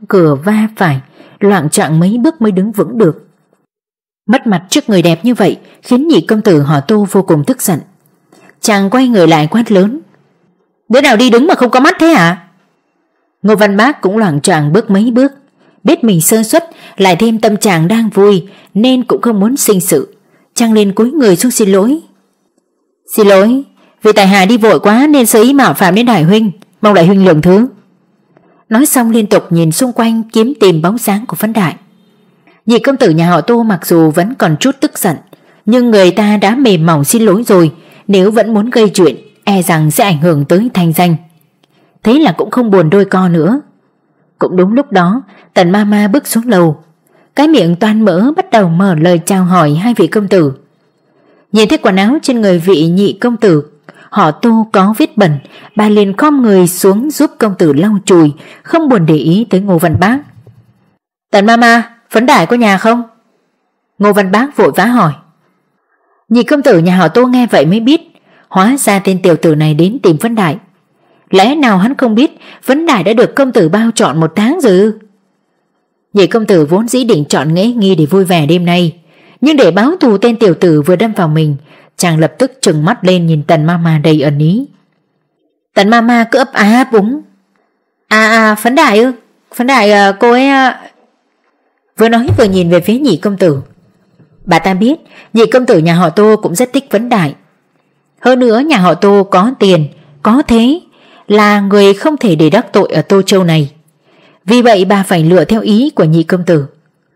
cửa va phải, loạng choạng mấy bước mới đứng vững được. Mất mặt trước người đẹp như vậy khiến nhị công tử họ Tô vô cùng tức giận. Chàng quay người lại quát lớn: "Đứa nào đi đứng mà không có mắt thế hả?" Ngô Văn Bác cũng loạng choạng bước mấy bước, biết mình sơ suất, lại thêm tâm trạng đang vui nên cũng không muốn sinh sự. Chàng lên cúi người xuống xin lỗi: "Xin lỗi, vì tại hạ đi vội quá nên sơ ý mạo phạm đến đại huynh, mong đại huynh lượng thứ." Nói xong liên tục nhìn xung quanh kiếm tìm bóng dáng của Phấn Đại. Nhị công tử nhà họ Tô mặc dù vẫn còn chút tức giận, nhưng người ta đã mềm mỏng xin lỗi rồi, nếu vẫn muốn gây chuyện e rằng sẽ ảnh hưởng tới thanh danh. Thế là cũng không buồn đôi co nữa. Cũng đúng lúc đó, Tần ma ma bước xuống lầu, cái miệng toan mỡ bắt đầu mở lời chào hỏi hai vị công tử. Nhìn thấy quần áo trên người vị nhị công tử họ Tô có vết bẩn, bà liền khom người xuống giúp công tử lau chùi, không buồn để ý tới Ngô Văn Bác. "Tần ma ma, Phấn Đại có nhà không?" Ngô Văn Bác vội vã hỏi. Nhị công tử nhà họ Tô nghe vậy mới biết, hóa ra tên tiểu tử này đến tìm Phấn Đại. Lẽ nào hắn không biết Phấn Đại đã được công tử bao trọn một tháng rồi ư? Nhị công tử vốn dĩ định chọn lễ nghi để vui vẻ đêm nay, nhưng để báo thù tên tiểu tử vừa đâm vào mình, chàng lập tức trừng mắt lên nhìn Tần ma ma đầy ẩn ý. Tần ma ma cứ ấp á ấp úng: À à Phấn Đại ư? Phấn Đại à, cô ấy à... Vừa nói vừa nhìn về phía nhị công tử. Bà ta biết nhị công tử nhà họ Tô cũng rất thích Phấn Đại. Hơn nữa nhà họ Tô có tiền, có thế, là người không thể để đắc tội ở Tô Châu này. Vì vậy bà phải lựa theo ý của nhị công tử.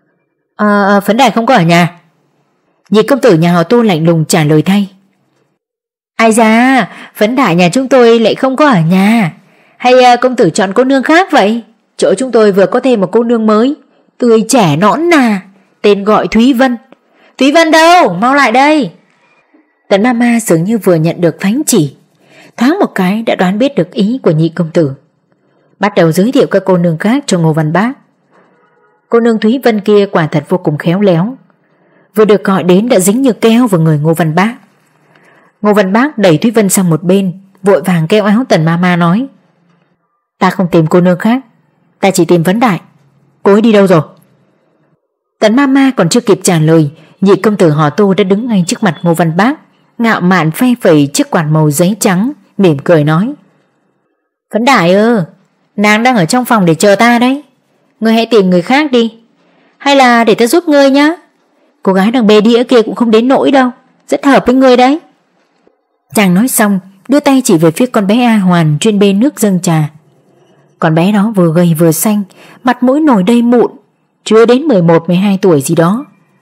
À, Phấn Đại không có ở nhà. Nhị công tử nhà họ Tô lạnh lùng trả lời thay. Ai da, Phấn Đại nhà chúng tôi lại không có ở nhà. Hay công tử chọn cô nương khác vậy? Chỗ chúng tôi vừa có thêm một cô nương mới, tươi trẻ nõn nà, tên gọi Thúy Vân. Thúy Vân đâu? Mau lại đây. Tần ma ma dường như vừa nhận được thánh chỉ, thoáng một cái đã đoán biết được ý của nhị công tử, bắt đầu giới thiệu các cô nương khác cho Ngô Văn Bác. Cô nương Thúy Vân kia quả thật vô cùng khéo léo, vừa được gọi đến đã dính như keo vào người Ngô Văn Bác. Ngô Văn Bác đẩy Thúy Vân sang một bên, vội vàng kêu áo Tần ma ma nói: Ta không tìm cô nương khác, ta chỉ tìm Phấn Đại. Cô ấy đi đâu rồi? Tần ma ma còn chưa kịp trả lời, nhị công tử họ Tô đã đứng ngay trước mặt Ngô Văn Bác, ngạo mạn phe phẩy chiếc quạt màu giấy trắng, mỉm cười nói: Phấn Đại ơ, nàng đang ở trong phòng để chờ ta đấy. Ngươi hãy tìm người khác đi, hay là để ta giúp ngươi nhá. Cô gái đằng bê đĩa kia cũng không đến nỗi đâu, rất hợp với ngươi đấy. Chàng nói xong đưa tay chỉ về phía con bé A Hoàn chuyên bê nước dâng trà. Con bé đó vừa gầy vừa xanh, mặt mũi nổi đầy mụn, chưa đến mười một mười hai tuổi gì đó.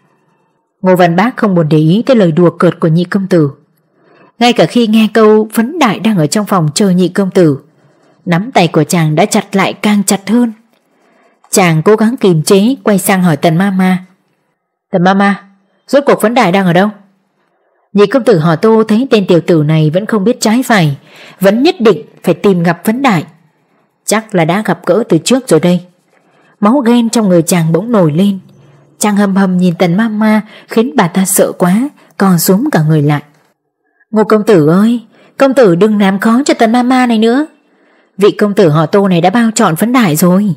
Ngô Văn Bác không buồn để ý tới lời đùa cợt của nhị công tử. Ngay cả khi nghe câu Phấn Đại đang ở trong phòng chờ nhị công tử, nắm tay của chàng đã chặt lại càng chặt hơn. Chàng cố gắng kìm chế, quay sang hỏi Tần ma ma: Tần ma ma, rốt cuộc Phấn Đại đang ở đâu? Nhị công tử họ Tô thấy tên tiểu tử này vẫn không biết trái phải, vẫn nhất định phải tìm gặp Phấn Đại. Chắc là đã gặp gỡ từ trước rồi đây. Máu ghen trong người chàng bỗng nổi lên. Chàng hầm hầm nhìn Tần ma ma, khiến bà ta sợ quá, co xuống cả người lại. Ngô công tử ơi, công tử đừng làm khó cho Tần ma ma này nữa. Vị công tử họ Tô này đã bao trọn Phấn Đại rồi.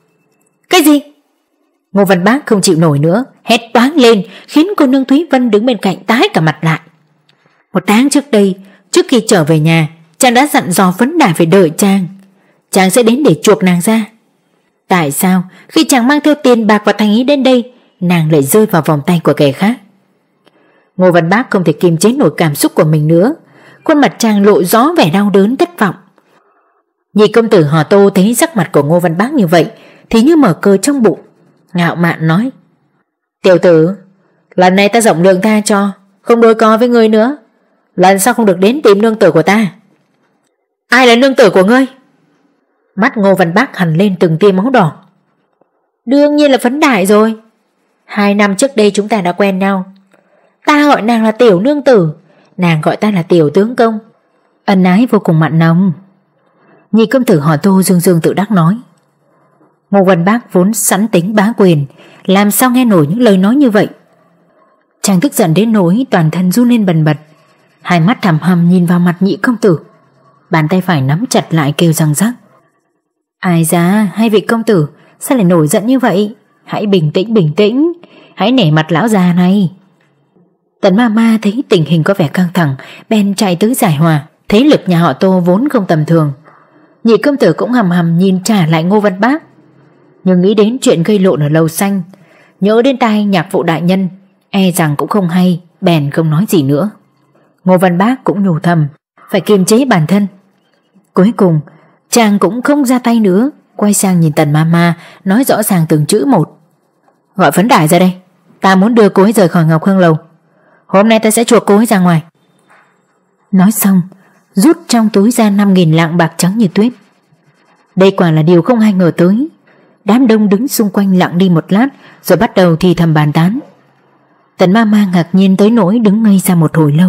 Cái gì? Ngô Văn Bác không chịu nổi nữa, hét toáng lên, khiến cô nương Thúy Vân đứng bên cạnh tái cả mặt lại. Một tháng trước đây, trước khi trở về nhà, chàng đã dặn dò Phấn Đại phải đợi chàng. Chàng sẽ đến để chuộc nàng ra. Tại sao khi chàng mang theo tiền bạc và thành ý đến đây, nàng lại rơi vào vòng tay của kẻ khác? Ngô Văn Bác không thể kiềm chế nổi cảm xúc của mình nữa, khuôn mặt chàng lộ rõ vẻ đau đớn thất vọng. Nhị công tử họ Tô thấy sắc mặt của Ngô Văn Bác như vậy thì như mở cờ trong bụng, ngạo mạn nói: Tiểu tử, lần này ta rộng lượng tha cho, không đôi co với ngươi nữa. Lần sau không được đến tìm nương tử của ta. Ai là nương tử của ngươi? Mắt Ngô Văn Bác hằn lên từng tia máu đỏ. Đương nhiên là Phấn Đại rồi. Hai năm trước đây chúng ta đã quen nhau. Ta gọi nàng là tiểu nương tử, nàng gọi ta là tiểu tướng công. Ân ái vô cùng mặn nồng. Nhị công tử họ Tô dương dương tự đắc nói. Ngô Văn Bác vốn sẵn tính bá quyền, làm sao nghe nổi những lời nói như vậy. Chàng tức giận đến nỗi toàn thân run lên bần bật, hai mắt thầm hầm nhìn vào mặt nhị công tử, bàn tay phải nắm chặt lại kêu răng rắc. Ai da, hai vị công tử, Sao lại nổi giận như vậy? Hãy bình tĩnh bình tĩnh, hãy nể mặt lão già này. Tần ma ma thấy tình hình có vẻ căng thẳng, bèn chạy tới giải hòa. Thế lực nhà họ Tô vốn không tầm thường. Nhị công tử cũng hầm hầm nhìn trả lại Ngô Văn Bác, nhưng nghĩ đến chuyện gây lộn ở lầu xanh, nhớ đến tai nhạc vụ đại nhân, e rằng cũng không hay, bèn không nói gì nữa. Ngô Văn Bác cũng nhủ thầm phải kiềm chế bản thân. Cuối cùng chàng cũng không ra tay nữa, quay sang nhìn Tần ma ma, nói rõ ràng từng chữ một. Gọi Phấn Đại ra đây, ta muốn đưa cô ấy rời khỏi Ngọc Hương Lầu. Hôm nay ta sẽ chuộc cô ấy ra ngoài. Nói xong rút trong túi ra năm nghìn lạng bạc trắng như tuyết. Đây quả là điều không ai ngờ tới. Đám đông đứng xung quanh lặng đi một lát, rồi bắt đầu thì thầm bàn tán. Tần ma ma ngạc nhiên tới nỗi đứng ngây ra một hồi lâu.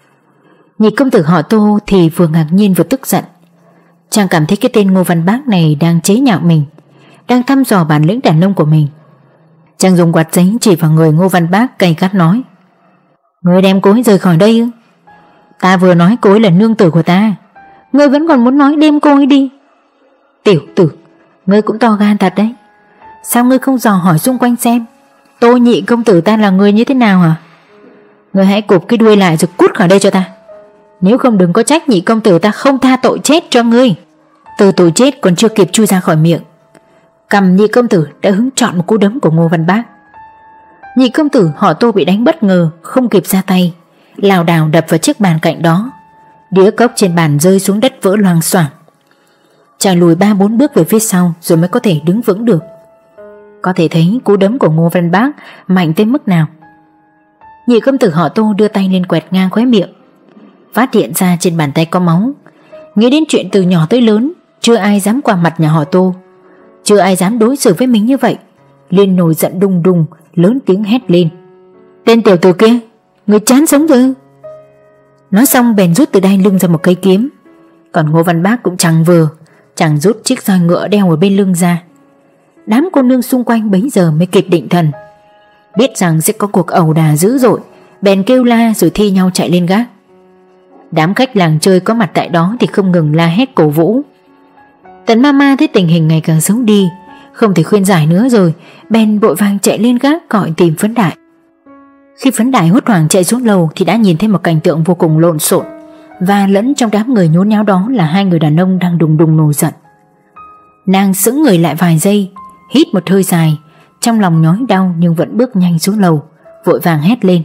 Nhị công tử họ Tô thì vừa ngạc nhiên vừa tức giận. Chàng cảm thấy cái tên Ngô Văn Bác này đang chế nhạo mình, đang thăm dò bản lĩnh đàn ông của mình. Chàng dùng quạt giấy chỉ vào người Ngô Văn Bác, cay gắt nói: Ngươi đem cô ấy rời khỏi đây ư? Ta vừa nói cô ấy là nương tử của ta, ngươi vẫn còn muốn nói đem cô ấy đi. Tiểu tử, ngươi cũng to gan thật đấy. Sao ngươi không dò hỏi xung quanh xem Tô nhị công tử ta là người như thế nào hả? Ngươi hãy cụp cái đuôi lại rồi cút khỏi đây cho ta. Nếu không đừng có trách nhị công tử ta không tha tội chết cho ngươi. Từ tội chết còn chưa kịp chui ra khỏi miệng, cầm nhị công tử đã hứng chọn một cú đấm của Ngô Văn Bác. Nhị công tử họ Tô bị đánh bất ngờ, không kịp ra tay, lảo đảo đập vào chiếc bàn cạnh đó. Đĩa cốc trên bàn rơi xuống đất vỡ loang xoảng. Chàng lùi ba bốn bước về phía sau rồi mới có thể đứng vững được. Có thể thấy cú đấm của Ngô Văn Bác mạnh tới mức nào. Nhị công tử họ Tô đưa tay lên quẹt ngang khóe miệng, phát hiện ra trên bàn tay có máu. Nghĩ đến chuyện từ nhỏ tới lớn chưa ai dám qua mặt nhà họ Tô, chưa ai dám đối xử với mình như vậy, liền nổi giận đùng đùng, lớn tiếng hét lên: Tên tiểu tử kia, người chán sống rồi. Nói xong bèn rút từ đai lưng ra một cây kiếm. Còn Ngô Văn Bác cũng chẳng vừa, chàng rút chiếc roi ngựa đeo ở bên lưng ra. Đám cô nương xung quanh bấy giờ mới kịp định thần, biết rằng sẽ có cuộc ẩu đả dữ dội, bèn kêu la rồi thi nhau chạy lên gác. Đám khách làng chơi có mặt tại đó thì không ngừng la hét cổ vũ. Tần ma ma thấy tình hình ngày càng xấu đi, không thể khuyên giải nữa rồi, bèn vội vàng chạy lên gác gọi tìm Phấn Đại. Khi Phấn Đại hốt hoảng chạy xuống lầu thì đã nhìn thấy một cảnh tượng vô cùng lộn xộn, và lẫn trong đám người nhốn nháo đó là hai người đàn ông đang đùng đùng nổi giận. Nàng sững người lại vài giây, hít một hơi dài, trong lòng nhói đau nhưng vẫn bước nhanh xuống lầu, vội vàng hét lên: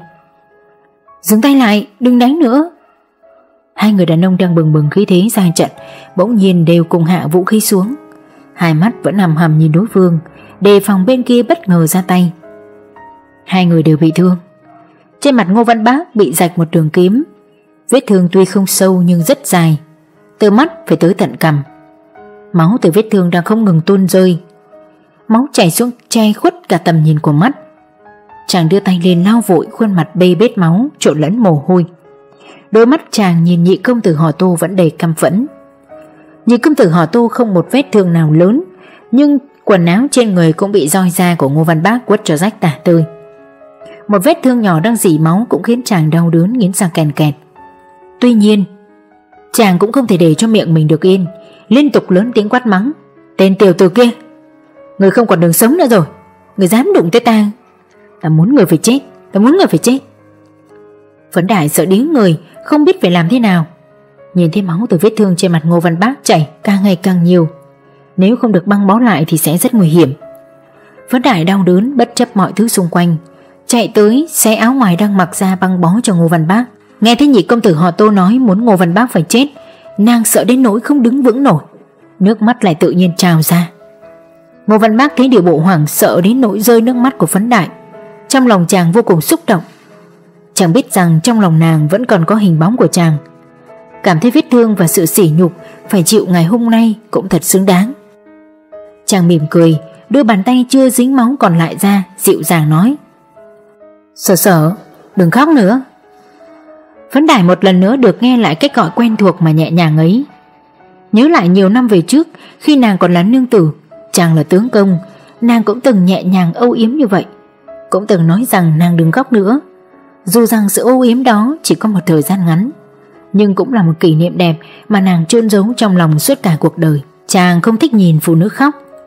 Dừng tay lại, đừng đánh nữa. Hai người đàn ông đang bừng bừng khí thế ra trận bỗng nhiên đều cùng hạ vũ khí xuống, hai mắt vẫn hầm hầm nhìn đối phương, đề phòng bên kia bất ngờ ra tay. Hai người đều bị thương. Trên mặt Ngô Văn Bác bị rạch một đường kiếm, vết thương tuy không sâu nhưng rất dài, từ mắt phải tới tận cằm. Máu từ vết thương đang không ngừng tuôn rơi, máu chảy xuống che khuất cả tầm nhìn của mắt. Chàng đưa tay lên lau vội khuôn mặt bê bết máu trộn lẫn mồ hôi. Đôi mắt chàng nhìn nhị công tử họ Tô vẫn đầy căm phẫn. Nhị công tử họ Tô không một vết thương nào lớn, nhưng quần áo trên người cũng bị roi da của Ngô Văn Bác quất cho rách tả tơi. Một vết thương nhỏ đang rỉ máu cũng khiến chàng đau đớn nghiến răng kèn kẹt. Tuy nhiên chàng cũng không thể để cho miệng mình được yên, liên tục lớn tiếng quát mắng: Tên tiểu tử kia, người không còn đường sống nữa rồi, người dám đụng tới ta, ta muốn người phải chết, ta muốn người phải chết. Phấn Đại sợ điếng người, không biết phải làm thế nào. Nhìn thấy máu từ vết thương trên mặt Ngô Văn Bác chảy càng ngày càng nhiều, nếu không được băng bó lại thì sẽ rất nguy hiểm. Phấn Đại đau đớn bất chấp mọi thứ xung quanh, chạy tới xé áo ngoài đang mặc ra băng bó cho Ngô Văn Bác. Nghe thấy nhị công tử họ Tô nói muốn Ngô Văn Bác phải chết, nàng sợ đến nỗi không đứng vững nổi, nước mắt lại tự nhiên trào ra. Ngô Văn Bác thấy điều bộ hoảng sợ đến nỗi rơi nước mắt của Phấn Đại, trong lòng chàng vô cùng xúc động. Chàng biết rằng trong lòng nàng vẫn còn có hình bóng của chàng, cảm thấy vết thương và sự sỉ nhục phải chịu ngày hôm nay cũng thật xứng đáng. Chàng mỉm cười, đưa bàn tay chưa dính máu còn lại ra, dịu dàng nói: Sở Sở, đừng khóc nữa. Phấn Đại một lần nữa được nghe lại cách gọi quen thuộc mà nhẹ nhàng ấy. Nhớ lại nhiều năm về trước, khi nàng còn là nương tử, chàng là tướng công, nàng cũng từng nhẹ nhàng âu yếm như vậy, cũng từng nói rằng nàng đừng khóc nữa. Dù rằng sự âu yếm đó chỉ có một thời gian ngắn, nhưng cũng là một kỷ niệm đẹp mà nàng chôn giấu trong lòng suốt cả cuộc đời. Chàng không thích nhìn phụ nữ khóc,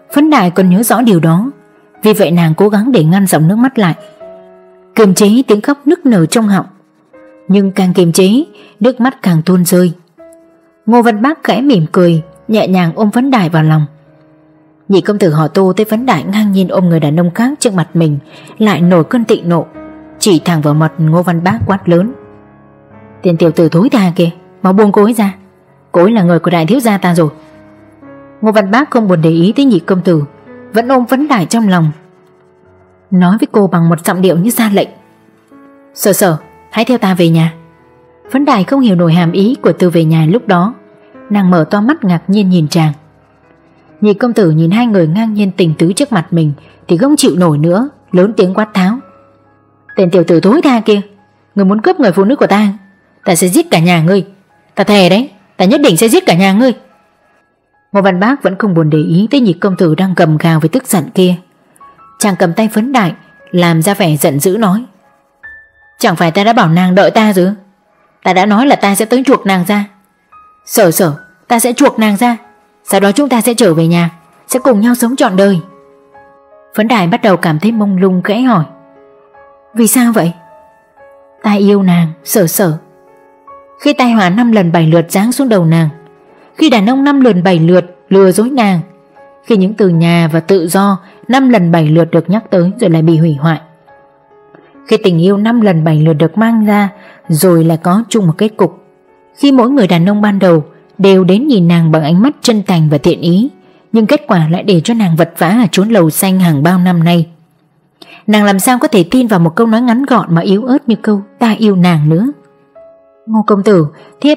Phấn Đại còn nhớ rõ điều đó, vì vậy nàng cố gắng để ngăn dòng nước mắt lại, kiềm chế tiếng khóc nức nở trong họng. Nhưng càng kiềm chế, nước mắt càng tuôn rơi. Ngô Văn Bác khẽ mỉm cười, nhẹ nhàng ôm Phấn Đại vào lòng. Nhị công tử họ Tô thấy Phấn Đại ngang nhiên ôm người đàn ông khác trước mặt mình, lại nổi cơn tị nộ, chỉ thẳng vào mặt Ngô Văn Bác quát lớn: "Tên tiểu tử thối tha kìa, mau buông cô ấy ra. Cô ấy là người của đại thiếu gia ta rồi." Ngô Văn Bác không buồn để ý tới nhị công tử, vẫn ôm Phấn Đại trong lòng, nói với cô bằng một giọng điệu như ra lệnh: "Sở Sở, hãy theo ta về nhà." Phấn Đại không hiểu nổi hàm ý của từ về nhà lúc đó, nàng mở to mắt ngạc nhiên nhìn chàng. Nhị công tử nhìn hai người ngang nhiên tình tứ trước mặt mình thì không chịu nổi nữa, lớn tiếng quát tháo: "Tên tiểu tử thối tha kia, người muốn cướp người phụ nữ của ta, ta sẽ giết cả nhà ngươi. Ta thề đấy, ta nhất định sẽ giết cả nhà ngươi." Ngô Văn Bác vẫn không buồn để ý tới nhị công tử đang gầm gào với tức giận kia. Chàng cầm tay Phấn Đại làm ra vẻ giận dữ nói: "Chẳng phải ta đã bảo nàng đợi ta rồi? Ta đã nói là ta sẽ tới chuộc nàng ra. Sở Sở, ta sẽ chuộc nàng ra, sau đó chúng ta sẽ trở về nhà, sẽ cùng nhau sống trọn đời." Phấn Đại bắt đầu cảm thấy mông lung, khẽ hỏi: "Vì sao vậy?" "Ta yêu nàng, Sở Sở." Khi tai họa năm lần bảy lượt giáng xuống đầu nàng, khi đàn ông năm lần bảy lượt lừa dối nàng, khi những từ nhà và tự do năm lần bảy lượt được nhắc tới rồi lại bị hủy hoại, khi tình yêu năm lần bảy lượt được mang ra rồi lại có chung một kết cục, khi mỗi người đàn ông ban đầu đều đến nhìn nàng bằng ánh mắt chân thành và thiện ý, nhưng kết quả lại để cho nàng vật vã ở chốn lầu xanh hàng bao năm nay, nàng làm sao có thể tin vào một câu nói ngắn gọn mà yếu ớt như câu "ta yêu nàng" nữa? "Ngô công tử, thiếp..."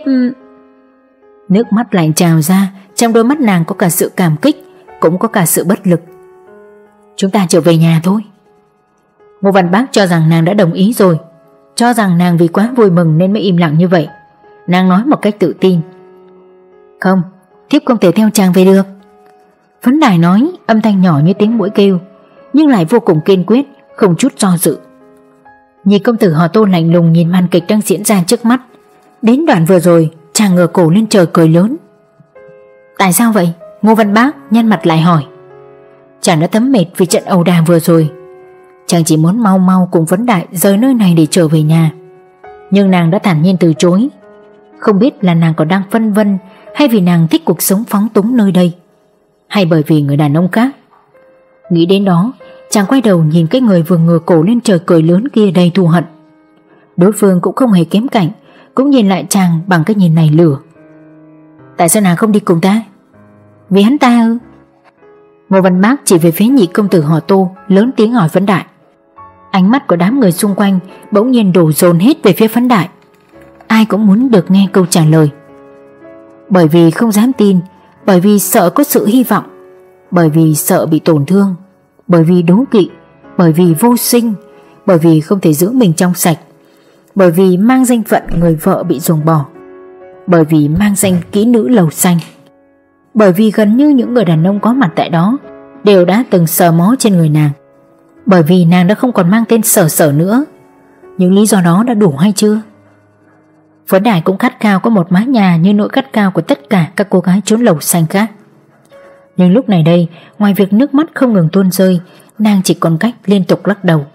Nước mắt lại trào ra, trong đôi mắt nàng có cả sự cảm kích, cũng có cả sự bất lực. "Chúng ta trở về nhà thôi." Ngô Văn Bác cho rằng nàng đã đồng ý rồi, cho rằng nàng vì quá vui mừng nên mới im lặng như vậy. Nàng nói một cách tự tin: "Không, thiếp không thể theo chàng về được." Phấn Đại nói, âm thanh nhỏ như tiếng muỗi kêu, nhưng lại vô cùng kiên quyết, không chút do dự. Nhị công tử họ Tô lạnh lùng nhìn màn kịch đang diễn ra trước mắt. Đến đoạn vừa rồi, chàng ngửa cổ lên trời cười lớn. "Tại sao vậy?" Ngô Văn Bác nhăn mặt lại hỏi. Chàng đã thấm mệt vì trận ẩu đả vừa rồi, chàng chỉ muốn mau mau cùng Phấn Đại rời nơi này để trở về nhà. Nhưng nàng đã thản nhiên từ chối. Không biết là nàng còn đang phân vân, hay vì nàng thích cuộc sống phóng túng nơi đây, hay bởi vì người đàn ông khác. Nghĩ đến đó, chàng quay đầu nhìn cái người vừa ngửa cổ lên trời cười lớn kia đầy thù hận. Đối phương cũng không hề kém cạnh, cũng nhìn lại chàng bằng cái nhìn này lửa. "Tại sao nàng không đi cùng ta?" "Vì hắn ta ư?" Ngô Văn Bác chỉ về phía nhị công tử họ Tô, lớn tiếng hỏi Phấn Đại. Ánh mắt của đám người xung quanh bỗng nhiên đổ dồn hết về phía Phấn Đại. Ai cũng muốn được nghe câu trả lời. Bởi vì không dám tin, bởi vì sợ có sự hy vọng, bởi vì sợ bị tổn thương, bởi vì đố kỵ, bởi vì vô sinh, bởi vì không thể giữ mình trong sạch, bởi vì mang danh phận người vợ bị ruồng bỏ, bởi vì mang danh kỹ nữ lầu xanh, bởi vì gần như những người đàn ông có mặt tại đó đều đã từng sờ mó trên người nàng, bởi vì nàng đã không còn mang tên Sở Sở nữa. Những lý do đó đã đủ hay chưa? Phấn Đại cũng khát khao có một mái nhà như nỗi khát khao của tất cả các cô gái trốn lầu xanh khác. Nhưng lúc này đây, ngoài việc nước mắt không ngừng tuôn rơi, nàng chỉ còn cách liên tục lắc đầu.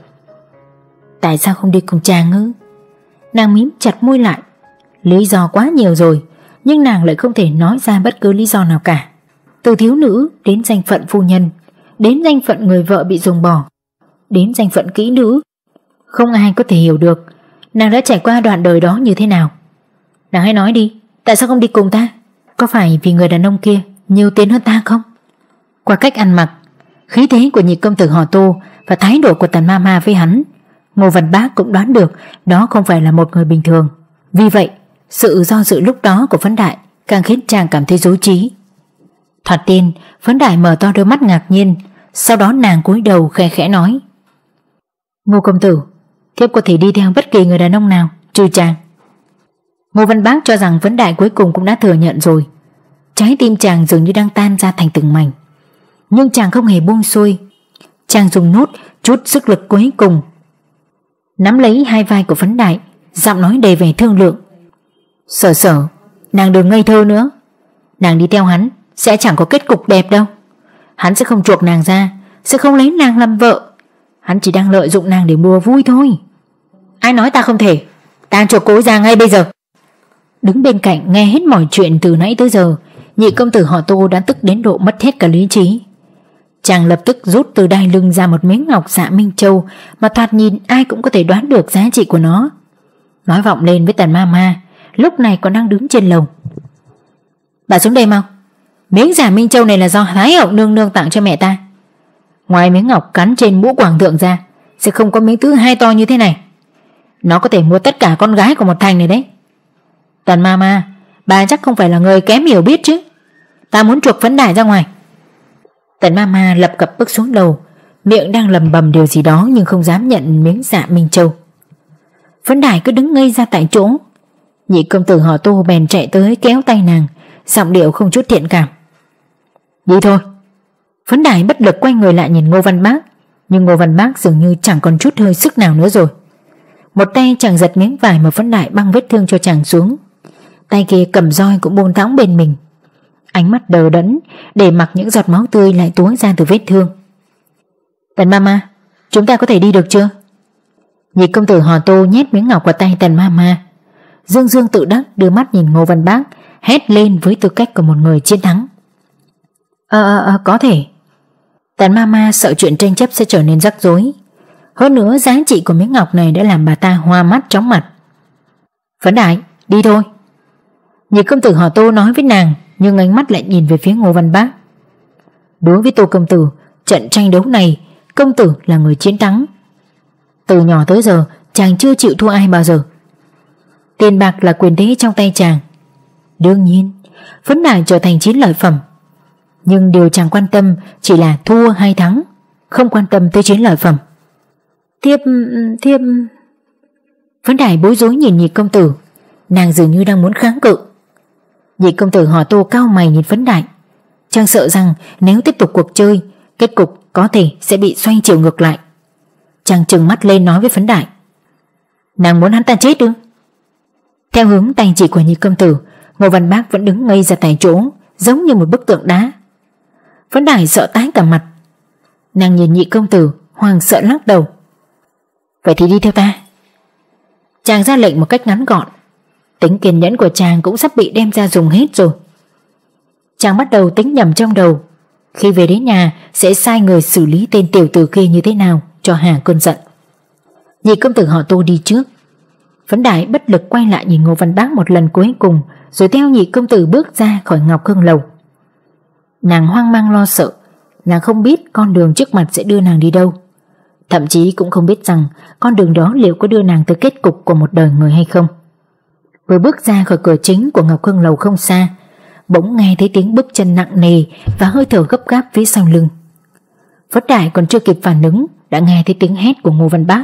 Tại sao không đi cùng chàng ư? Nàng mím chặt môi lại. Lý do quá nhiều rồi, nhưng nàng lại không thể nói ra bất cứ lý do nào cả. Từ thiếu nữ đến danh phận phu nhân, đến danh phận người vợ bị ruồng bỏ, đến danh phận kỹ nữ, không ai có thể hiểu được nàng đã trải qua đoạn đời đó như thế nào. Nàng hãy nói đi, tại sao không đi cùng ta? Có phải vì người đàn ông kia nhiều tiền hơn ta không? Qua cách ăn mặc, khí thế của nhị công tử họ Tô và thái độ của Tần ma ma với hắn, Ngô Văn Bác cũng đoán được đó không phải là một người bình thường. Vì vậy, sự do dự lúc đó của Phấn Đại càng khiến chàng cảm thấy rối trí. Thoạt tiên, Phấn Đại mở to đôi mắt ngạc nhiên, sau đó nàng cúi đầu khẽ khẽ nói: Ngô công tử, thiếp có thể đi theo bất kỳ người đàn ông nào trừ chàng. Ngô Văn Bác cho rằng Phấn Đại cuối cùng cũng đã thừa nhận rồi. Trái tim chàng dường như đang tan ra thành từng mảnh. Nhưng chàng không hề buông xuôi. Chàng dùng nốt chút sức lực cuối cùng, nắm lấy hai vai của Phấn Đại, giọng nói đầy vẻ thương lượng: Sở Sở, nàng đừng ngây thơ nữa. Nàng đi theo hắn sẽ chẳng có kết cục đẹp đâu. Hắn sẽ không chuộc nàng ra, sẽ không lấy nàng làm vợ. Hắn chỉ đang lợi dụng nàng để đùa vui thôi. Ai nói ta không thể? Ta chuộc cô ra ngay bây giờ. Đứng bên cạnh nghe hết mọi chuyện từ nãy tới giờ, nhị công tử họ Tô đã tức đến độ mất hết cả lý trí. Chàng lập tức rút từ đai lưng ra một miếng ngọc dạ Minh Châu mà thoạt nhìn ai cũng có thể đoán được giá trị của nó. Nói vọng lên với Tần Ma Ma, lúc này còn đang đứng trên lầu. Bà xuống đây mau. Miếng dạ Minh Châu này là do Thái hậu nương nương tặng cho mẹ ta. Ngoài miếng ngọc cắn trên mũ hoàng thượng ra, sẽ không có miếng thứ hai to như thế này. Nó có thể mua tất cả con gái của một thành này đấy. Tần Ma Ma, bà chắc không phải là người kém hiểu biết chứ. Ta muốn chuộc Phấn Đại ra ngoài. Tần Ma Ma lập cập bước xuống lầu, miệng đang lầm bầm điều gì đó nhưng không dám nhận miếng dạ Minh Châu. Phấn Đại cứ đứng ngây ra tại chỗ. Nhị công tử họ Tô bèn chạy tới kéo tay nàng, giọng điệu không chút thiện cảm. Đi thôi. Phấn Đại bất lực quay người lại nhìn Ngô Văn Bác, nhưng Ngô Văn Bác dường như chẳng còn chút hơi sức nào nữa rồi. Một tay chàng giật miếng vải mà Phấn Đại băng vết thương cho chàng xuống, tay kia cầm roi cũng buông thõng bên mình. Ánh mắt đờ đẫn để mặc những giọt máu tươi lại túa ra từ vết thương. Tần Ma Ma, chúng ta có thể đi được chưa? Nhị công tử họ Tô nhét miếng ngọc vào tay Tần Ma Ma. Dương Dương tự đắc đưa mắt nhìn Ngô Văn Bác, hét lên với tư cách của một người chiến thắng. Ờ ờ ờ có thể. Tần Ma Ma sợ chuyện tranh chấp sẽ trở nên rắc rối. Hơn nữa giá trị của miếng ngọc này đã làm bà ta hoa mắt chóng mặt. Phấn Đại, đi thôi. Nhị công tử họ Tô nói với nàng, nhưng ánh mắt lại nhìn về phía Ngô Văn Bác. Đối với Tô công tử, trận tranh đấu này công tử là người chiến thắng. Từ nhỏ tới giờ chàng chưa chịu thua ai bao giờ. Tiền bạc là quyền thế trong tay chàng. Đương nhiên Phấn Đại trở thành chiến lợi phẩm, nhưng điều chàng quan tâm chỉ là thua hay thắng, không quan tâm tới chiến lợi phẩm. Thiếp thiếp Phấn Đại bối rối nhìn nhị công tử, nàng dường như đang muốn kháng cự. Nhị công tử họ Tô cao mày nhìn Phấn Đại. Chàng sợ rằng nếu tiếp tục cuộc chơi, kết cục có thể sẽ bị xoay chiều ngược lại. Chàng trừng mắt lên nói với Phấn Đại. Nàng muốn hắn ta chết ư? Theo hướng tay chỉ của nhị công tử, Ngô Văn Bác vẫn đứng ngây ra tại chỗ, giống như một bức tượng đá. Phấn Đại sợ tái cả mặt. Nàng nhìn nhị công tử, hoàng sợ lắc đầu. Vậy thì đi theo ta. Chàng ra lệnh một cách ngắn gọn. Tính kiên nhẫn của chàng cũng sắp bị đem ra dùng hết rồi. Chàng bắt đầu tính nhầm trong đầu, khi về đến nhà sẽ sai người xử lý tên tiểu tử kia như thế nào cho hà cơn giận. Nhị công tử họ Tô đi trước. Phấn Đại bất lực quay lại nhìn Ngô Văn Bác một lần cuối cùng, rồi theo nhị công tử bước ra khỏi Ngọc Hương lầu. Nàng hoang mang lo sợ. Nàng không biết con đường trước mặt sẽ đưa nàng đi đâu, thậm chí cũng không biết rằng con đường đó liệu có đưa nàng tới kết cục của một đời người hay không. Vừa bước ra khỏi cửa chính của Ngọc Hương lầu không xa, bỗng nghe thấy tiếng bước chân nặng nề và hơi thở gấp gáp phía sau lưng. Phấn Đại còn chưa kịp phản ứng đã nghe thấy tiếng hét của Ngô Văn Bác.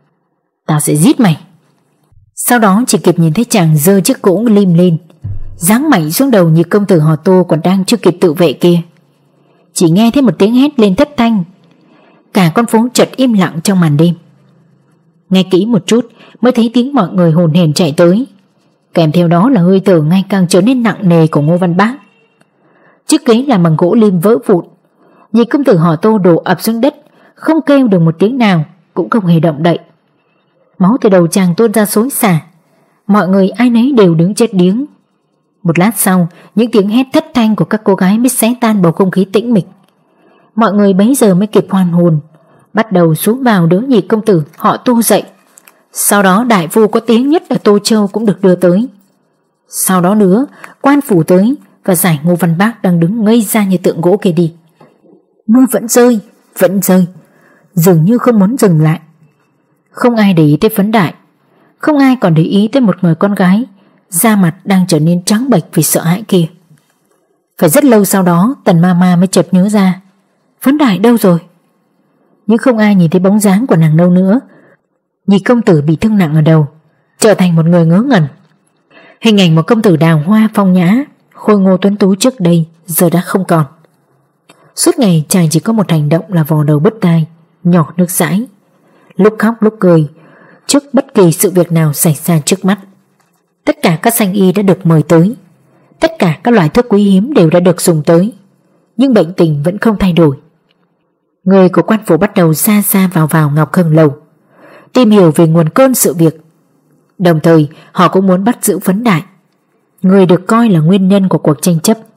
Tao sẽ giết mày. Sau đó chỉ kịp nhìn thấy chàng giơ chiếc cỗ lim lên, giáng mạnh xuống đầu nhị công tử họ Tô còn đang chưa kịp tự vệ kia. Chỉ nghe thấy một tiếng hét lên thất thanh. Cả con phố chợt im lặng trong màn đêm. Nghe kỹ một chút mới thấy tiếng mọi người hồn hển chạy tới, kèm theo đó là hơi thở ngày càng trở nên nặng nề của Ngô Văn Bác. Chiếc ghế làm bằng gỗ lim vỡ vụn. Nhị công tử họ Tô đổ ập xuống đất, không kêu được một tiếng nào, cũng không hề động đậy. Máu từ đầu chàng tuôn ra xối xả. Mọi người ai nấy đều đứng chết điếng. Một lát sau, những tiếng hét thất thanh của các cô gái mới xé tan bầu không khí tĩnh mịch. Mọi người bấy giờ mới kịp hoàn hồn, bắt đầu xuống vào đỡ nhị công tử họ Tô dậy. Sau đó đại phu có tiếng nhất ở Tô Châu cũng được đưa tới. Sau đó nữa, quan phủ tới và giải Ngô Văn Bác đang đứng ngây ra như tượng gỗ kia đi. Mưa vẫn rơi, vẫn rơi, dường như không muốn dừng lại. Không ai để ý tới Phấn Đại, không ai còn để ý tới một người con gái da mặt đang trở nên trắng bệch vì sợ hãi kia. Phải rất lâu sau đó Tần Ma Ma mới chợt nhớ ra Phấn Đại đâu rồi. Nhưng không ai nhìn thấy bóng dáng của nàng đâu nữa. Nhị công tử bị thương nặng ở đầu, trở thành một người ngớ ngẩn. Hình ảnh một công tử đào hoa phong nhã, khôi ngô tuấn tú trước đây giờ đã không còn. Suốt ngày chàng chỉ có một hành động là vò đầu bứt tai, nhỏ nước dãi, lúc khóc lúc cười trước bất kỳ sự việc nào xảy ra trước mắt. Tất cả các danh y đã được mời tới, tất cả các loại thuốc quý hiếm đều đã được dùng tới, nhưng bệnh tình vẫn không thay đổi. Người của quan phủ bắt đầu xa xa vào vào Ngọc Hưng Lầu, tìm hiểu về nguồn cơn sự việc. Đồng thời họ cũng muốn bắt giữ Phấn Đại, người được coi là nguyên nhân của cuộc tranh chấp.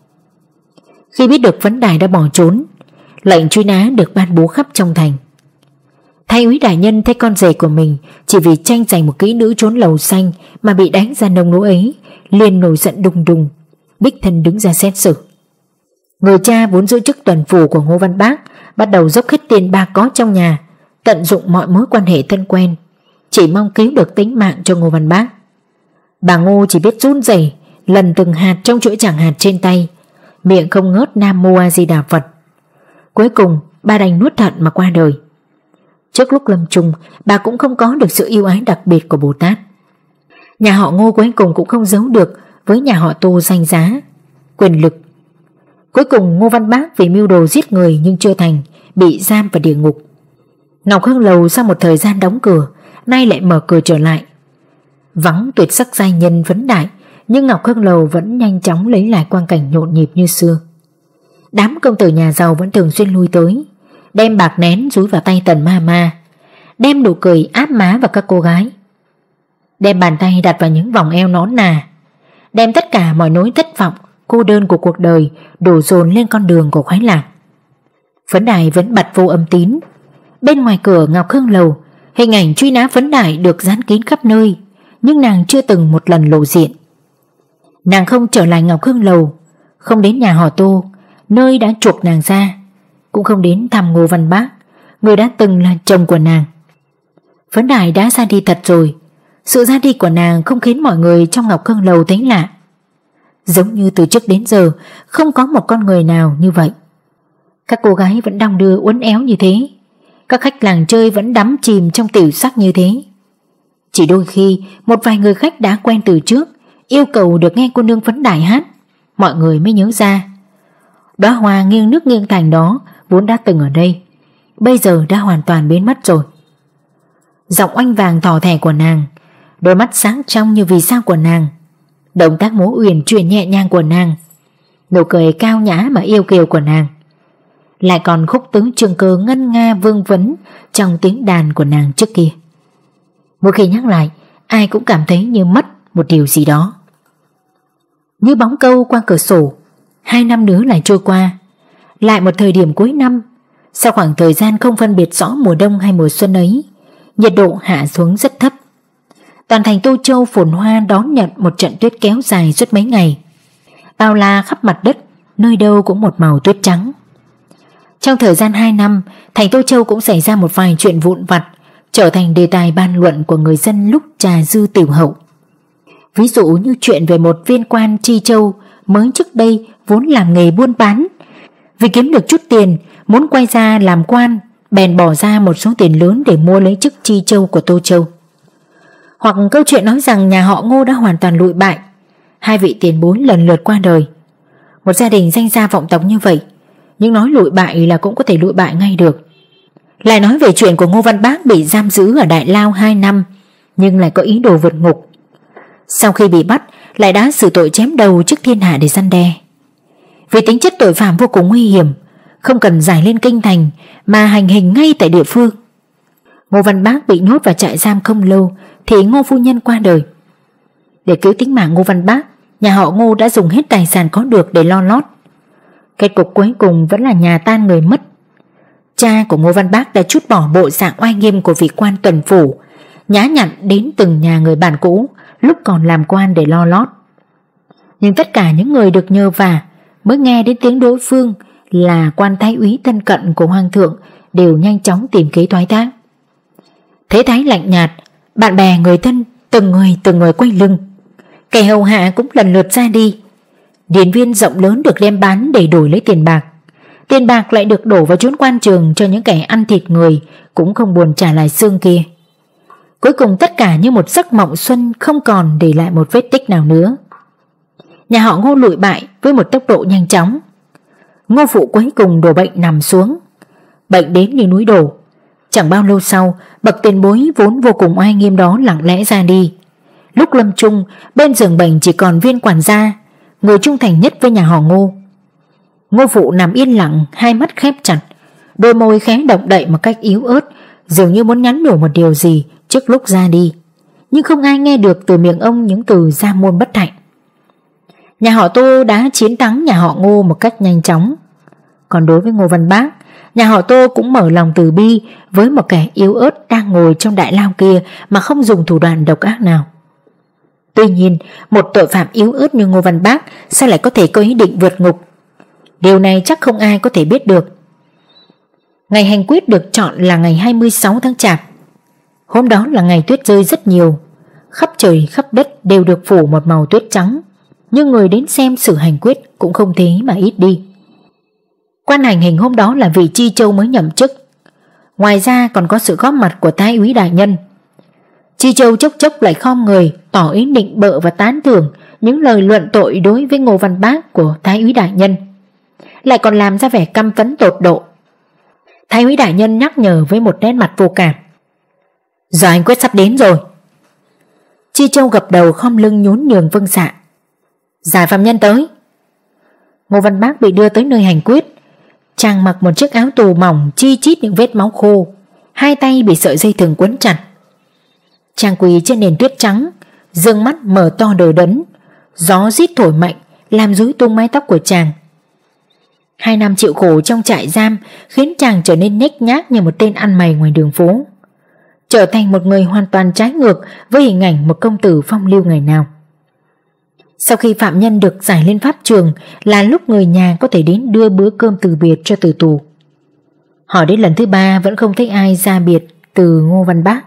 Khi biết được Phấn Đại đã bỏ trốn, lệnh truy nã được ban bố khắp trong thành. Thái úy đại nhân thấy con rể của mình chỉ vì tranh giành một kỹ nữ trốn lầu xanh mà bị đánh ra nông nỗi ấy, liền nổi giận đùng đùng, đích thân đứng ra xét xử. Người cha vốn giữ chức tuần phủ của Ngô Văn Bác bắt đầu dốc hết tiền bạc có trong nhà, tận dụng mọi mối quan hệ thân quen, chỉ mong cứu được tính mạng cho Ngô Văn Bác. Bà Ngô chỉ biết run rẩy lần từng hạt trong chuỗi chẳng hạt trên tay, miệng không ngớt Nam Mô A Di Đà Phật. Cuối cùng bà đành nuốt thận mà qua đời. Trước lúc lâm chung, bà cũng không có được sự yêu ái đặc biệt của Bồ Tát. Nhà họ Ngô cuối cùng cũng không giấu được với nhà họ Tô danh giá, quyền lực. Cuối cùng Ngô Văn Bác vì mưu đồ giết người nhưng chưa thành, bị giam vào địa ngục. Ngọc Hưng Lầu sau một thời gian đóng cửa, nay lại mở cửa trở lại. Vắng tuyệt sắc giai nhân Phấn Đại, nhưng Ngọc Hưng Lầu vẫn nhanh chóng lấy lại quang cảnh nhộn nhịp như xưa. Đám công tử nhà giàu vẫn thường xuyên lui tới, đem bạc nén dúi vào tay Tần Ma Ma, đem nụ cười áp má vào các cô gái, đem bàn tay đặt vào những vòng eo nõn nà, đem tất cả mọi nỗi thất vọng, cô đơn của cuộc đời đổ dồn lên con đường của khoái lạc. Phấn Đại vẫn bặt vô âm tín. Bên ngoài cửa Ngọc Hưng Lầu, hình ảnh truy nã Phấn Đại được dán kín khắp nơi, nhưng nàng chưa từng một lần lộ diện. Nàng không trở lại Ngọc Hưng Lầu, không đến nhà họ Tô, nơi đã chuộc nàng ra, cũng không đến thăm Ngô Văn Bác, người đã từng là chồng của nàng. Phấn Đại đã ra đi thật rồi. Sự ra đi của nàng không khiến mọi người trong Ngọc Hưng Lầu thấy lạ. Giống như từ trước đến giờ không có một con người nào như vậy. Các cô gái vẫn đong đưa uốn éo như thế, các khách làng chơi vẫn đắm chìm trong tiểu sắc như thế. Chỉ đôi khi một vài người khách đã quen từ trước yêu cầu được nghe cô nương Phấn Đại hát, mọi người mới nhớ ra đóa hoa nghiêng nước nghiêng thành đó vốn đã từng ở đây, bây giờ đã hoàn toàn biến mất rồi. Giọng oanh vàng thỏ thẻ của nàng, đôi mắt sáng trong như vì sao của nàng, động tác múa uyển chuyển nhẹ nhàng của nàng, nụ cười cao nhã mà yêu kiều của nàng, lại còn khúc tứ trường cơ ngân nga vương vấn trong tiếng đàn của nàng trước kia. Mỗi khi nhắc lại, ai cũng cảm thấy như mất một điều gì đó. Như bóng câu qua cửa sổ, hai năm nữa lại trôi qua. Lại một thời điểm cuối năm, sau khoảng thời gian không phân biệt rõ mùa đông hay mùa xuân ấy, nhiệt độ hạ xuống rất thấp. Toàn thành Tô Châu phồn hoa đón nhận một trận tuyết kéo dài suốt mấy ngày, bao la khắp mặt đất, nơi đâu cũng một màu tuyết trắng. Trong thời gian hai năm, thành Tô Châu cũng xảy ra một vài chuyện vụn vặt, trở thành đề tài bàn luận của người dân lúc trà dư tiểu hậu. Ví dụ như chuyện về một viên quan Tri Châu mới trước đây vốn làm nghề buôn bán, vì kiếm được chút tiền muốn quay ra làm quan, bèn bỏ ra một số tiền lớn để mua lấy chức Tri Châu của Tô Châu. Hoặc câu chuyện nói rằng nhà họ Ngô đã hoàn toàn lụi bại, hai vị tiền bối lần lượt qua đời. Một gia đình danh gia vọng tộc như vậy, nhưng nói lụi bại là cũng có thể lụi bại ngay được. Lại nói về chuyện của Ngô Văn Bác bị giam giữ ở Đại Lao hai năm, nhưng lại có ý đồ vượt ngục. Sau khi bị bắt, lại đã xử tội chém đầu trước thiên hạ để răn đe. Vì tính chất tội phạm vô cùng nguy hiểm, không cần giải lên kinh thành mà hành hình ngay tại địa phương. Ngô Văn Bác bị nhốt vào trại giam không lâu thì Ngô phu nhân qua đời. Để cứu tính mạng Ngô Văn Bác, nhà họ Ngô đã dùng hết tài sản có được để lo lót. Kết cục cuối cùng vẫn là nhà tan người mất. Cha của Ngô Văn Bác đã trút bỏ bộ dạng oai nghiêm của vị quan tuần phủ, nhã nhặn đến từng nhà người bạn cũ lúc còn làm quan để lo lót. Nhưng tất cả những người được nhờ vả mới nghe đến tiếng đối phương là quan thái úy thân cận của hoàng thượng đều nhanh chóng tìm kế thoái thác. Thế thái lạnh nhạt, bạn bè người thân từng người từng người quay lưng, kẻ hầu hạ cũng lần lượt ra đi. Điền viên rộng lớn được đem bán để đổi lấy tiền bạc, tiền bạc lại được đổ vào chốn quan trường cho những kẻ ăn thịt người cũng không buồn trả lại xương kia. Cuối cùng tất cả như một giấc mộng xuân, không còn để lại một vết tích nào nữa. Nhà họ Ngô lụi bại với một tốc độ nhanh chóng. Ngô phụ cuối cùng đổ bệnh nằm xuống, bệnh đến như núi đổ. Chẳng bao lâu sau, bậc tiền bối vốn vô cùng oai nghiêm đó lặng lẽ ra đi. Lúc lâm chung, bên giường bệnh chỉ còn viên quản gia, người trung thành nhất với nhà họ Ngô. Ngô Phụ nằm yên lặng, hai mắt khép chặt, đôi môi khẽ động đậy một cách yếu ớt, dường như muốn nhắn nhủ một điều gì trước lúc ra đi. Nhưng không ai nghe được từ miệng ông những từ gia môn bất hạnh. Nhà họ Tô đã chiến thắng nhà họ Ngô một cách nhanh chóng. Còn đối với Ngô Văn Bác, nhà họ Tô cũng mở lòng từ bi với một kẻ yếu ớt đang ngồi trong đại lao kia mà không dùng thủ đoạn độc ác nào. Tuy nhiên, một tội phạm yếu ớt như Ngô Văn Bác sao lại có thể có ý định vượt ngục? Điều này chắc không ai có thể biết được. Ngày hành quyết được chọn là ngày hai mươi sáu tháng Chạp. Hôm đó là ngày tuyết rơi rất nhiều, khắp trời khắp đất đều được phủ một màu tuyết trắng, nhưng người đến xem xử hành quyết cũng không thế mà ít đi. Quan hành hình hôm đó là vị Chi Châu mới nhậm chức. Ngoài ra còn có sự góp mặt của Thái úy đại nhân. Chi Châu chốc chốc lại khom người tỏ ý định bợ và tán thưởng những lời luận tội đối với Ngô Văn Bác của Thái úy đại nhân, lại còn làm ra vẻ căm phẫn tột độ. Thái úy đại nhân nhắc nhở với một nét mặt vô cảm: "Giờ hành quyết sắp đến rồi." Chi Châu gập đầu khom lưng nhún nhường vâng dạ. "Giải phạm nhân tới." Ngô Văn Bác bị đưa tới nơi hành quyết. Chàng mặc một chiếc áo tù mỏng chi chít những vết máu khô, hai tay bị sợi dây thừng quấn chặt. Chàng quỳ trên nền tuyết trắng, dương mắt mở to đờ đẫn. Gió rít thổi mạnh làm rối tung mái tóc của chàng. Hai năm chịu khổ trong trại giam khiến chàng trở nên nhếch nhác như một tên ăn mày ngoài đường phố, trở thành một người hoàn toàn trái ngược với hình ảnh một công tử phong lưu ngày nào. Sau khi phạm nhân được giải lên pháp trường là lúc người nhà có thể đến đưa bữa cơm từ biệt cho tử tù. Hỏi đến lần thứ ba vẫn không thấy ai ra biệt từ Ngô Văn Bác.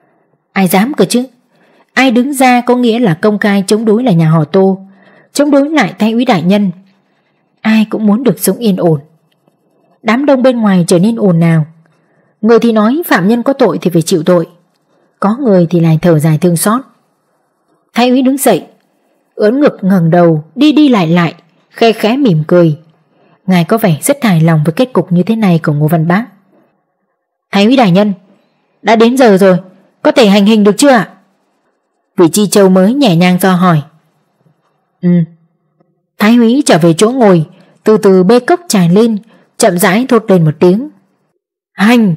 Ai dám cơ chứ? Ai đứng ra có nghĩa là công khai chống đối là nhà họ Tô, chống đối lại Thái úy đại nhân. Ai cũng muốn được sống yên ổn. Đám đông bên ngoài trở nên ồn ào. Người thì nói phạm nhân có tội thì phải chịu tội, có người thì lại thở dài thương xót. Thái úy đứng dậy, ưỡn ngực ngẩng đầu đi đi lại lại, khe khẽ mỉm cười. Ngài có vẻ rất hài lòng với kết cục như thế này của Ngô Văn Bác. "Thái úy đại nhân, đã đến giờ rồi, có thể hành hình được chưa ạ?" Vị Chi Châu mới nhẹ nhàng do hỏi. Ừ. Thái úy trở về chỗ ngồi, từ từ bê cốc trà lên, chậm rãi thốt lên một tiếng: "Hành."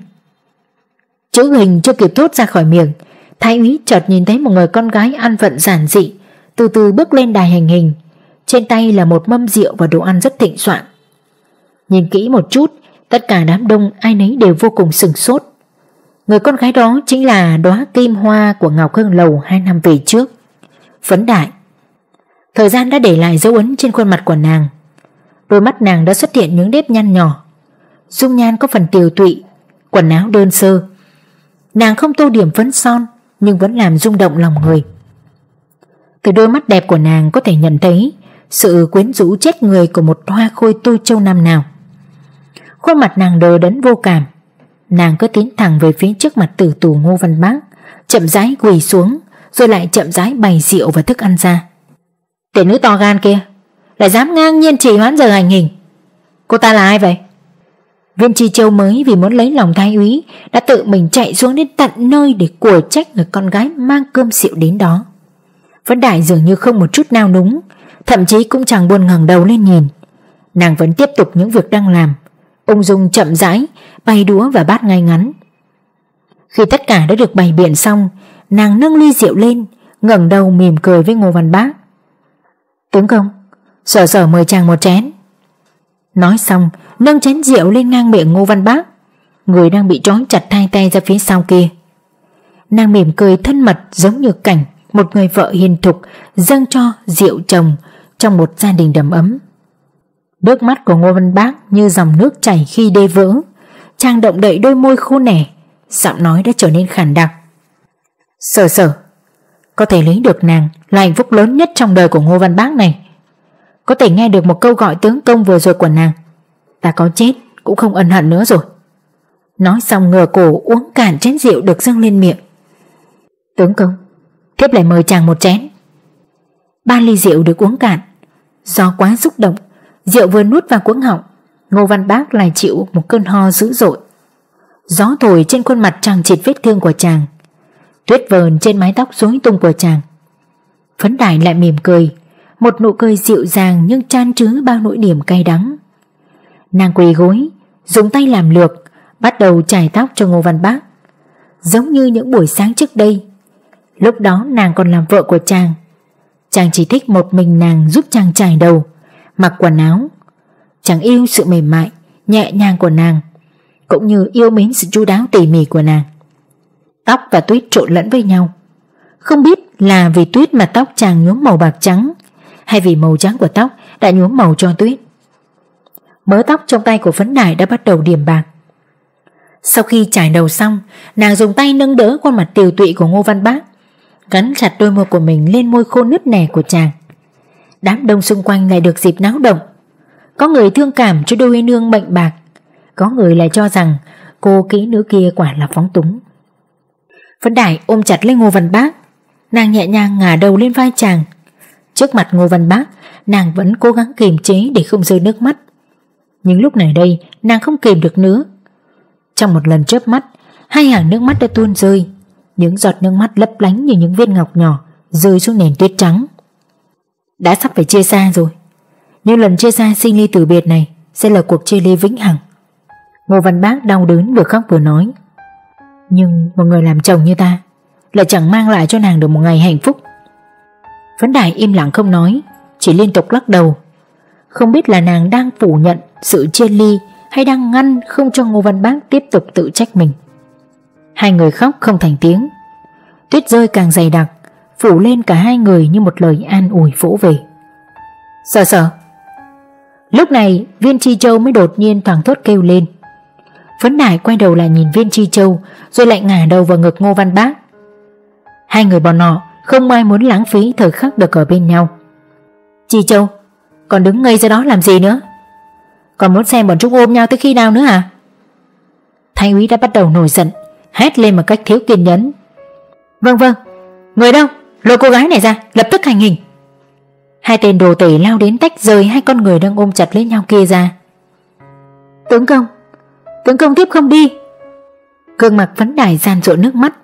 Chữ hình chưa kịp thốt ra khỏi miệng, Thái úy chợt nhìn thấy một người con gái ăn vận giản dị từ từ bước lên đài hành hình. Trên tay là một mâm rượu và đồ ăn rất thịnh soạn. Nhìn kỹ một chút, tất cả đám đông ai nấy đều vô cùng sửng sốt. Người con gái đó chính là đóa kim hoa của Ngọc Hương Lầu hai năm về trước, Phấn Đại. Thời gian đã để lại dấu ấn trên khuôn mặt của nàng. Đôi mắt nàng đã xuất hiện những nếp nhăn nhỏ, dung nhan có phần tiều tụy, quần áo đơn sơ. Nàng không tô điểm phấn son nhưng vẫn làm rung động lòng người. Từ đôi mắt đẹp của nàng có thể nhận thấy sự quyến rũ chết người của một hoa khôi tôi châu năm nào. Khuôn mặt nàng đờ đẫn vô cảm. Nàng cứ tiến thẳng về phía trước mặt tử tù Ngô Văn Bác, chậm rãi quỳ xuống, rồi lại chậm rãi bày rượu và thức ăn ra. Tiểu nữ to gan kia lại dám ngang nhiên trì hoãn giờ hành hình. Cô ta là ai vậy? Viên Chi Châu mới vì muốn lấy lòng Thái úy đã tự mình chạy xuống đến tận nơi để của trách người con gái mang cơm rượu đến đó. Phấn Đại dường như không một chút nao núng, thậm chí cũng chẳng buồn ngẩng đầu lên nhìn. Nàng vẫn tiếp tục những việc đang làm, ung dung chậm rãi bày đũa và bát ngay ngắn. Khi tất cả đã được bày biện xong, nàng nâng ly rượu lên, ngẩng đầu mỉm cười với Ngô Văn Bác. Tướng công, Sở Sở mời chàng một chén. Nói xong nâng chén rượu lên ngang miệng Ngô Văn Bác, người đang bị trói chặt hai tay ra phía sau kia. Nàng mỉm cười thân mật giống như cảnh một người vợ hiền thục dâng cho rượu chồng trong một gia đình đầm ấm. Nước mắt của Ngô Văn Bác như dòng nước chảy khi đê vỡ. Chàng động đậy đôi môi khô nẻ, giọng nói đã trở nên khàn đặc. Sở Sở, có thể lấy được nàng là hạnh phúc lớn nhất trong đời của Ngô Văn Bác này. Có thể nghe được một câu gọi tướng công vừa rồi của nàng, ta có chết cũng không ân hận nữa rồi. Nói xong ngửa cổ uống cạn chén rượu được dâng lên miệng. Tướng công, thiếp lại mời chàng một chén. Ba ly rượu được uống cạn. Do quá xúc động, rượu vừa nuốt vào cuống họng, Ngô Văn Bác lại chịu một cơn ho dữ dội. Gió thổi trên khuôn mặt chằng chịt vết thương của chàng, tuyết vờn trên mái tóc rối tung của chàng. Phấn Đại lại mỉm cười, một nụ cười dịu dàng nhưng chan chứa bao nỗi niềm cay đắng. Nàng quỳ gối, dùng tay làm lược, bắt đầu chải tóc cho Ngô Văn Bác. Giống như những buổi sáng trước đây, lúc đó nàng còn làm vợ của chàng. Chàng chỉ thích một mình nàng giúp chàng chải đầu, mặc quần áo. Chàng yêu sự mềm mại, nhẹ nhàng của nàng, cũng như yêu mến sự chu đáo tỉ mỉ của nàng. Tóc và tuyết trộn lẫn với nhau. Không biết là vì tuyết mà tóc chàng nhuốm màu bạc trắng, hay vì màu trắng của tóc đã nhuốm màu cho tuyết. Mớ tóc trong tay của Phấn Đại đã bắt đầu điểm bạc. Sau khi chải đầu xong, nàng dùng tay nâng đỡ khuôn mặt tiều tụy của Ngô Văn Bác, gắn chặt đôi môi của mình lên môi khô nứt nẻ của chàng. Đám đông xung quanh lại được dịp náo động. Có người thương cảm cho đôi nương bệnh bạc, có người lại cho rằng cô kỹ nữ kia quả là phóng túng. Phấn Đại ôm chặt lấy Ngô Văn Bác, nàng nhẹ nhàng ngả đầu lên vai chàng. Trước mặt Ngô Văn Bác, nàng vẫn cố gắng kiềm chế để không rơi nước mắt. Nhưng lúc này đây, nàng không kìm được nữa. Trong một lần chớp mắt, hai hàng nước mắt đã tuôn rơi. Những giọt nước mắt lấp lánh như những viên ngọc nhỏ rơi xuống nền tuyết trắng. Đã sắp phải chia xa rồi, nhưng lần chia xa sinh ly tử biệt này sẽ là cuộc chia ly vĩnh hằng. Ngô Văn Bác đau đớn vừa khóc vừa nói. Nhưng một người làm chồng như ta lại chẳng mang lại cho nàng được một ngày hạnh phúc. Phấn Đại im lặng không nói, chỉ liên tục lắc đầu. Không biết là nàng đang phủ nhận sự chia ly hay đang ngăn không cho Ngô Văn Bác tiếp tục tự trách mình. Hai người khóc không thành tiếng. Tuyết rơi càng dày đặc, phủ lên cả hai người như một lời an ủi vỗ về. Sở Sở. Lúc này Viên Chi Châu mới đột nhiên thoảng thốt kêu lên. Phấn Đại quay đầu lại nhìn Viên Chi Châu, rồi lại ngả đầu vào ngực Ngô Văn Bác. Hai người bọn họ không ai muốn lãng phí thời khắc được ở bên nhau. Chi Châu, còn đứng ngây ra đó làm gì nữa? Còn muốn xem bọn chúng ôm nhau tới khi nào nữa hả? Thái úy đã bắt đầu nổi giận, hét lên một cách thiếu kiên nhẫn. Vâng vâng, người đâu? Lôi cô gái này ra, lập tức hành hình. Hai tên đồ tể lao đến tách rời hai con người đang ôm chặt lấy nhau kia ra. Tướng công, tướng công tiếp không đi. Gương mặt Phấn Đại gian dội nước mắt.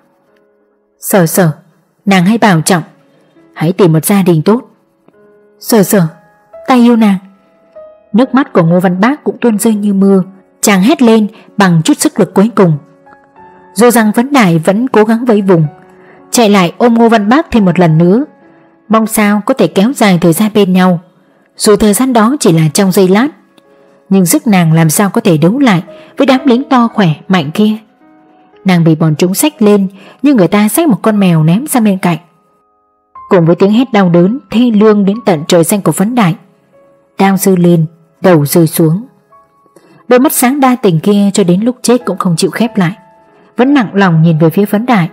Sở Sở, nàng hãy bảo trọng, hãy tìm một gia đình tốt. Sở Sở, ta yêu nàng. Nước mắt của Ngô Văn Bác cũng tuôn rơi như mưa. Chàng hét lên bằng chút sức lực cuối cùng. Dù rằng Phấn Đại vẫn cố gắng vẫy vùng, chạy lại ôm Ngô Văn Bác thêm một lần nữa, mong sao có thể kéo dài thời gian bên nhau. Dù thời gian đó chỉ là trong giây lát, nhưng sức nàng làm sao có thể đấu lại với đám lính to khỏe mạnh kia. Nàng bị bọn chúng xách lên như người ta xách một con mèo ném sang bên cạnh. Cùng với tiếng hét đau đớn thê lương đến tận trời xanh của Phấn Đại, đao giơ lên, đầu rơi xuống. Đôi mắt sáng đa tình kia cho đến lúc chết cũng không chịu khép lại, vẫn nặng lòng nhìn về phía Phấn Đại.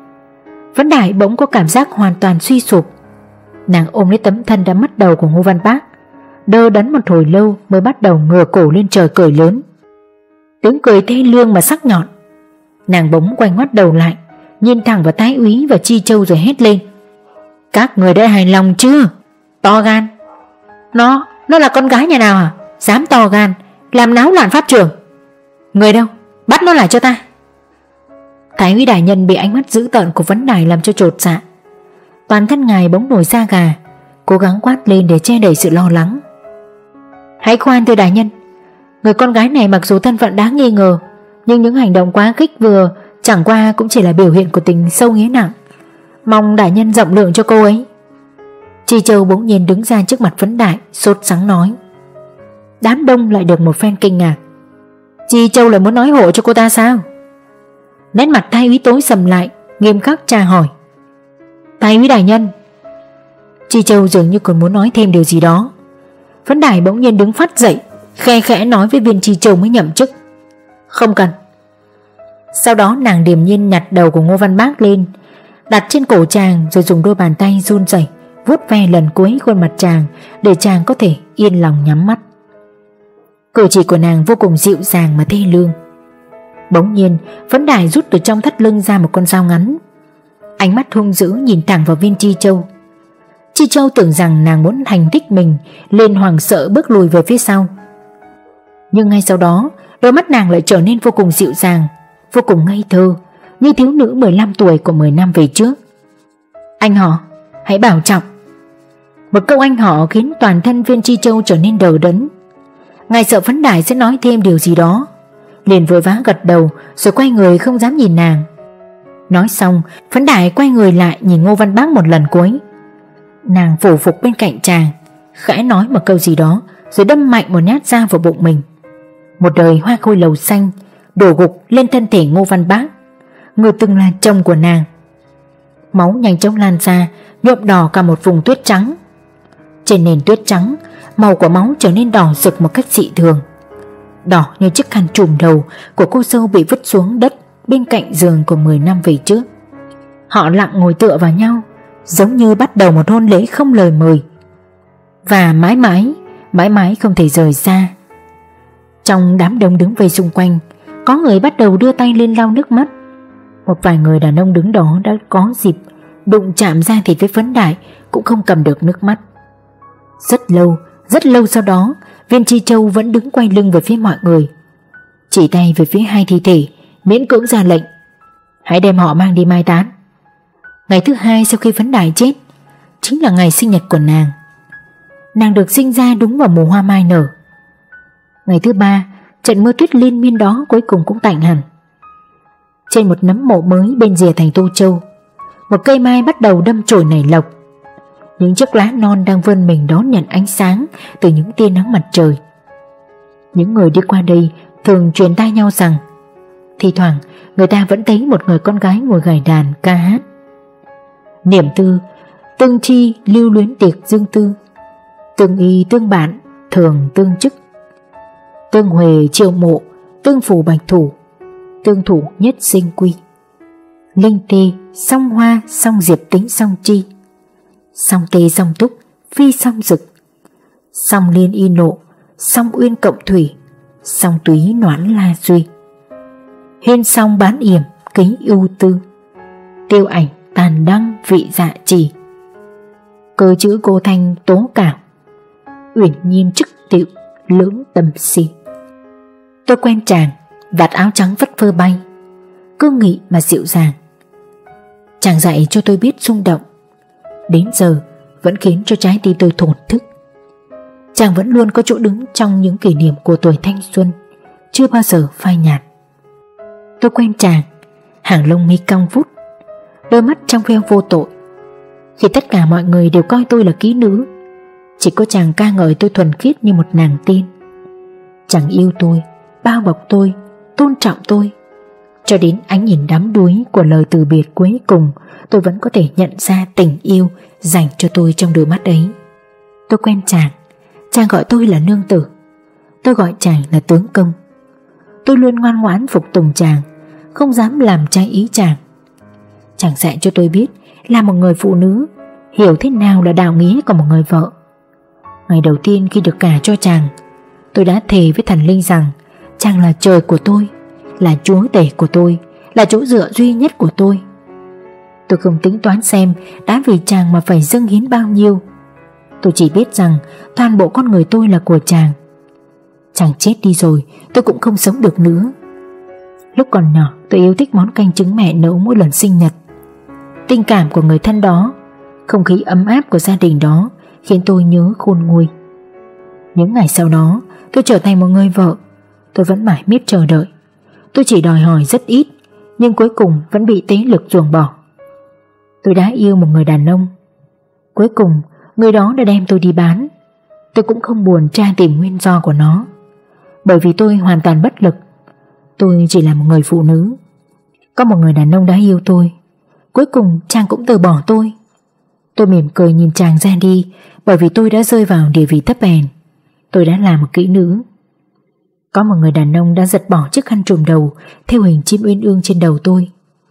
Phấn Đại bỗng có cảm giác hoàn toàn suy sụp. Nàng ôm lấy tấm thân đã mất đầu của Ngô Văn Bác, đơ đẫn một hồi lâu mới bắt đầu ngửa cổ lên trời cười lớn. Tiếng cười thê lương mà sắc nhọn. Nàng bỗng quay ngoắt đầu lại, nhìn thẳng vào Thái úy và Chi Châu rồi hét lên. Các người đã hài lòng chưa? To gan. Nó, nó là con gái nhà nào à? Dám to gan, làm náo loạn pháp trường. Người đâu? Bắt nó lại cho ta. Thái úy đại nhân bị ánh mắt dữ tợn của Phấn Đại làm cho chột dạ. Toàn thân ngài bỗng nổi da gà, cố gắng quát lên để che đậy sự lo lắng. Hãy khoan thưa đại nhân, người con gái này mặc dù thân phận đáng nghi ngờ, nhưng những hành động quá khích vừa chẳng qua cũng chỉ là biểu hiện của tình sâu nghĩa nặng. Mong đại nhân rộng lượng cho cô ấy. Chi Châu bỗng nhiên đứng ra trước mặt Phấn Đại, sốt sắng nói. Đám đông lại được một phen kinh ngạc. Chi Châu lại muốn nói hộ cho cô ta sao? Nét mặt Thái úy tối sầm lại, nghiêm khắc tra hỏi. Thái úy đại nhân. Chi Châu dường như còn muốn nói thêm điều gì đó. Phấn Đại bỗng nhiên đứng phát dậy, khe khẽ nói với Viên Chi Châu mới nhậm chức. Không cần. Sau đó nàng điềm nhiên nhặt đầu của Ngô Văn Bác lên, đặt trên cổ chàng, rồi dùng đôi bàn tay run rẩy vuốt ve lần cuối khuôn mặt chàng để chàng có thể yên lòng nhắm mắt. Cử chỉ của nàng vô cùng dịu dàng mà thê lương. Bỗng nhiên Phấn Đại rút từ trong thắt lưng ra một con dao ngắn, ánh mắt hung dữ nhìn thẳng vào Viên Chi Châu. Chi Châu tưởng rằng nàng muốn hành thích mình, liền hoảng sợ bước lùi về phía sau. Nhưng ngay sau đó đôi mắt nàng lại trở nên vô cùng dịu dàng, vô cùng ngây thơ, như thiếu nữ mười lăm tuổi của mười năm về trước. Anh họ, hãy bảo trọng. Một câu anh họ khiến toàn thân Viên Chi Châu trở nên đờ đẫn. Ngài sợ Phấn Đại sẽ nói thêm điều gì đó, liền vội vã gật đầu rồi quay người không dám nhìn nàng. Nói xong, Phấn Đại quay người lại nhìn Ngô Văn Bác một lần cuối. Nàng phủ phục bên cạnh chàng, khẽ nói một câu gì đó rồi đâm mạnh một nhát dao vào bụng mình. Một đời hoa khôi lầu xanh đổ gục lên thân thể Ngô Văn Bác, người từng là chồng của nàng. Máu nhanh chóng lan ra, nhuộm đỏ cả một vùng tuyết trắng. Trên nền tuyết trắng, màu của máu trở nên đỏ rực một cách dị thường, đỏ như chiếc khăn trùm đầu của cô dâu bị vứt xuống đất bên cạnh giường của mười năm về trước. Họ lặng ngồi tựa vào nhau, giống như bắt đầu một hôn lễ không lời mời, và mãi mãi, mãi mãi không thể rời xa. Trong đám đông đứng vây xung quanh, có người bắt đầu đưa tay lên lau nước mắt. Một vài người đàn ông đứng đó đã có dịp đụng chạm da thịt với Phấn Đại cũng không cầm được nước mắt. Rất lâu, rất lâu sau đó, Viên Chi Châu vẫn đứng quay lưng về phía mọi người, chỉ tay về phía hai thi thể, miễn cưỡng ra lệnh: hãy đem họ mang đi mai táng. Ngày thứ hai sau khi Phấn Đại chết chính là ngày sinh nhật của nàng. Nàng được sinh ra đúng vào mùa hoa mai nở. Ngày thứ ba, trận mưa tuyết liên miên đó cuối cùng cũng tạnh hẳn. Trên một nấm mộ mới bên rìa thành Tô Châu, một cây mai bắt đầu đâm chồi nảy lộc. Những chiếc lá non đang vươn mình đón nhận ánh sáng từ những tia nắng mặt trời. Những người đi qua đây thường truyền tai nhau rằng thi thoảng người ta vẫn thấy một người con gái ngồi gảy đàn ca hát. Niệm tư, tương chi lưu luyến tiệc dương tư, tương y tương bạn thường tương chức, tương huề triệu mộ, tương phủ bạch thủ, tương thủ nhất sinh quy. Linh tê song hoa song diệp tính song chi, song tê song túc phi song dực, song liên y nộ, song uyên cộng thủy, song túy noãn la duy. Hiên song bán yểm kính ưu tư, tiêu ảnh tàn đăng vị dạ trì, cơ chữ cô thanh tố cảm, uyển nhiên chức tiệu lưỡng tâm si. Tôi quen chàng, vạt áo trắng phất phơ bay, cương nghị mà dịu dàng. Chàng dạy cho tôi biết rung động, đến giờ vẫn khiến cho trái tim tôi thổn thức. Chàng vẫn luôn có chỗ đứng trong những kỷ niệm của tuổi thanh xuân, chưa bao giờ phai nhạt. Tôi quen chàng, hàng lông mi cong vút, đôi mắt trong veo vô tội. Khi tất cả mọi người đều coi tôi là kỹ nữ, chỉ có chàng ca ngợi tôi thuần khiết như một nàng tiên. Chàng yêu tôi, bao bọc tôi, tôn trọng tôi. Cho đến ánh nhìn đắm đuối của lời từ biệt cuối cùng, tôi vẫn có thể nhận ra tình yêu dành cho tôi trong đôi mắt ấy. Tôi quen chàng, chàng gọi tôi là nương tử, tôi gọi chàng là tướng công. Tôi luôn ngoan ngoãn phục tùng chàng, không dám làm trái ý chàng. Chàng dạy cho tôi biết là một người phụ nữ hiểu thế nào là đạo nghĩa của một người vợ. Ngày đầu tiên khi được gả cho chàng, tôi đã thề với thần linh rằng chàng là trời của tôi, là chúa tể của tôi, là chỗ dựa duy nhất của tôi. Tôi không tính toán xem đã vì chàng mà phải dâng hiến bao nhiêu. Tôi chỉ biết rằng toàn bộ con người tôi là của chàng. Chàng chết đi rồi, tôi cũng không sống được nữa. Lúc còn nhỏ, tôi yêu thích món canh trứng mẹ nấu mỗi lần sinh nhật. Tình cảm của người thân đó, không khí ấm áp của gia đình đó khiến tôi nhớ khôn nguôi. Những ngày sau đó, tôi trở thành một người vợ. Tôi vẫn mãi miết chờ đợi. Tôi chỉ đòi hỏi rất ít, nhưng cuối cùng vẫn bị thế lực ruồng bỏ. Tôi đã yêu một người đàn ông. Cuối cùng, người đó đã đem tôi đi bán. Tôi cũng không buồn tra tìm nguyên do của nó, bởi vì tôi hoàn toàn bất lực. Tôi chỉ là một người phụ nữ. Có một người đàn ông đã yêu tôi. Cuối cùng chàng cũng từ bỏ tôi. Tôi mỉm cười nhìn chàng ra đi, bởi vì tôi đã rơi vào địa vị thấp hèn. Tôi đã là một kỹ nữ. Có một người đàn ông đã giật bỏ chiếc khăn trùm đầu theo hình chim uyên ương trên đầu tôi.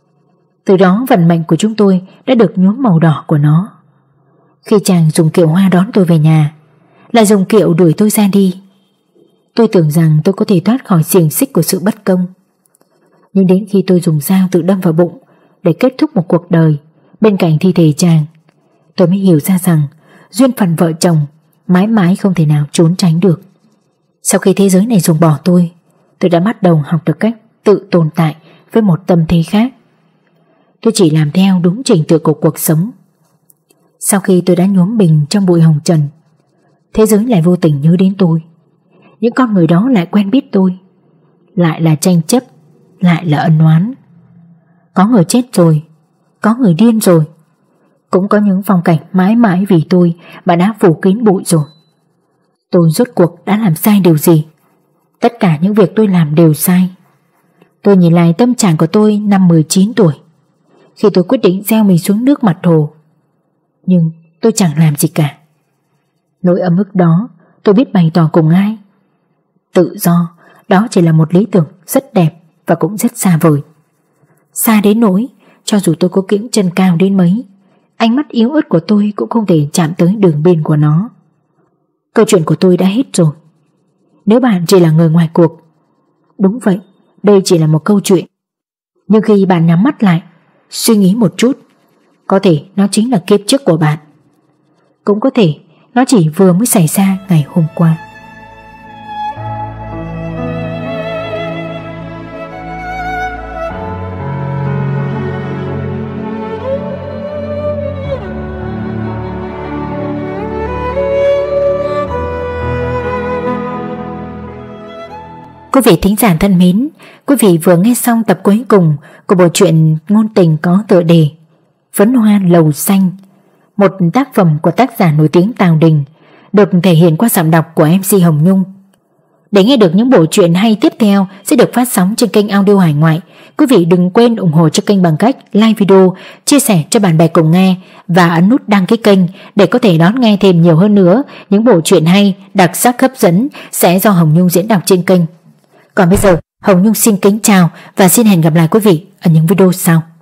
Từ đó vận mệnh của chúng tôi đã được nhuốm màu đỏ của nó. Khi chàng dùng kiệu hoa đón tôi về nhà, lại dùng kiệu đuổi tôi ra đi. Tôi tưởng rằng tôi có thể thoát khỏi xiềng xích của sự bất công. Nhưng đến khi tôi dùng dao tự đâm vào bụng để kết thúc một cuộc đời bên cạnh thi thể chàng, tôi mới hiểu ra rằng duyên phận vợ chồng mãi mãi không thể nào trốn tránh được. Sau khi thế giới này ruồng bỏ tôi, tôi đã bắt đầu học được cách tự tồn tại với một tâm thế khác. Tôi chỉ làm theo đúng trình tự của cuộc sống. Sau khi tôi đã nhuốm mình trong bụi hồng trần, thế giới lại vô tình nhớ đến tôi. những con người đó lại quen biết tôi. Lại là tranh chấp, lại là ân oán. Có người chết rồi, có người điên rồi, cũng có những phong cảnh mãi mãi vì tôi mà đã phủ kín bụi rồi. Tôi rốt cuộc đã làm sai điều gì? Tất cả những việc tôi làm đều sai. Tôi nhìn lại tâm trạng của tôi năm mười chín tuổi, khi tôi quyết định gieo mình xuống nước mặt hồ. Nhưng tôi chẳng làm gì cả. Nỗi ấm ức đó tôi biết bày tỏ cùng ai? Tự do, đó chỉ là một lý tưởng rất đẹp và cũng rất xa vời. Xa đến nỗi cho dù tôi có kiễng chân cao đến mấy, ánh mắt yếu ớt của tôi cũng không thể chạm tới đường biên của nó. Câu chuyện của tôi đã hết rồi. Nếu bạn chỉ là người ngoài cuộc, đúng vậy, đây chỉ là một câu chuyện. Nhưng khi bạn nhắm mắt lại, suy nghĩ một chút, có thể nó chính là kiếp trước của bạn. Cũng có thể nó chỉ vừa mới xảy ra ngày hôm qua. Quý vị thính giả thân mến, quý vị vừa nghe xong tập cuối cùng của bộ truyện ngôn tình có tựa đề Phấn Hoa Lầu Xanh, một tác phẩm của tác giả nổi tiếng Tào Đình, được thể hiện qua giọng đọc của em xê Hồng Nhung. Để nghe được những bộ truyện hay tiếp theo sẽ được phát sóng trên kênh audio Hải Ngoại, quý vị đừng quên ủng hộ cho kênh bằng cách like video, chia sẻ cho bạn bè cùng nghe và ấn nút đăng ký kênh để có thể đón nghe thêm nhiều hơn nữa những bộ truyện hay, đặc sắc hấp dẫn sẽ do Hồng Nhung diễn đọc trên kênh. Còn bây giờ, Hồng Nhung xin kính chào và xin hẹn gặp lại quý vị ở những video sau.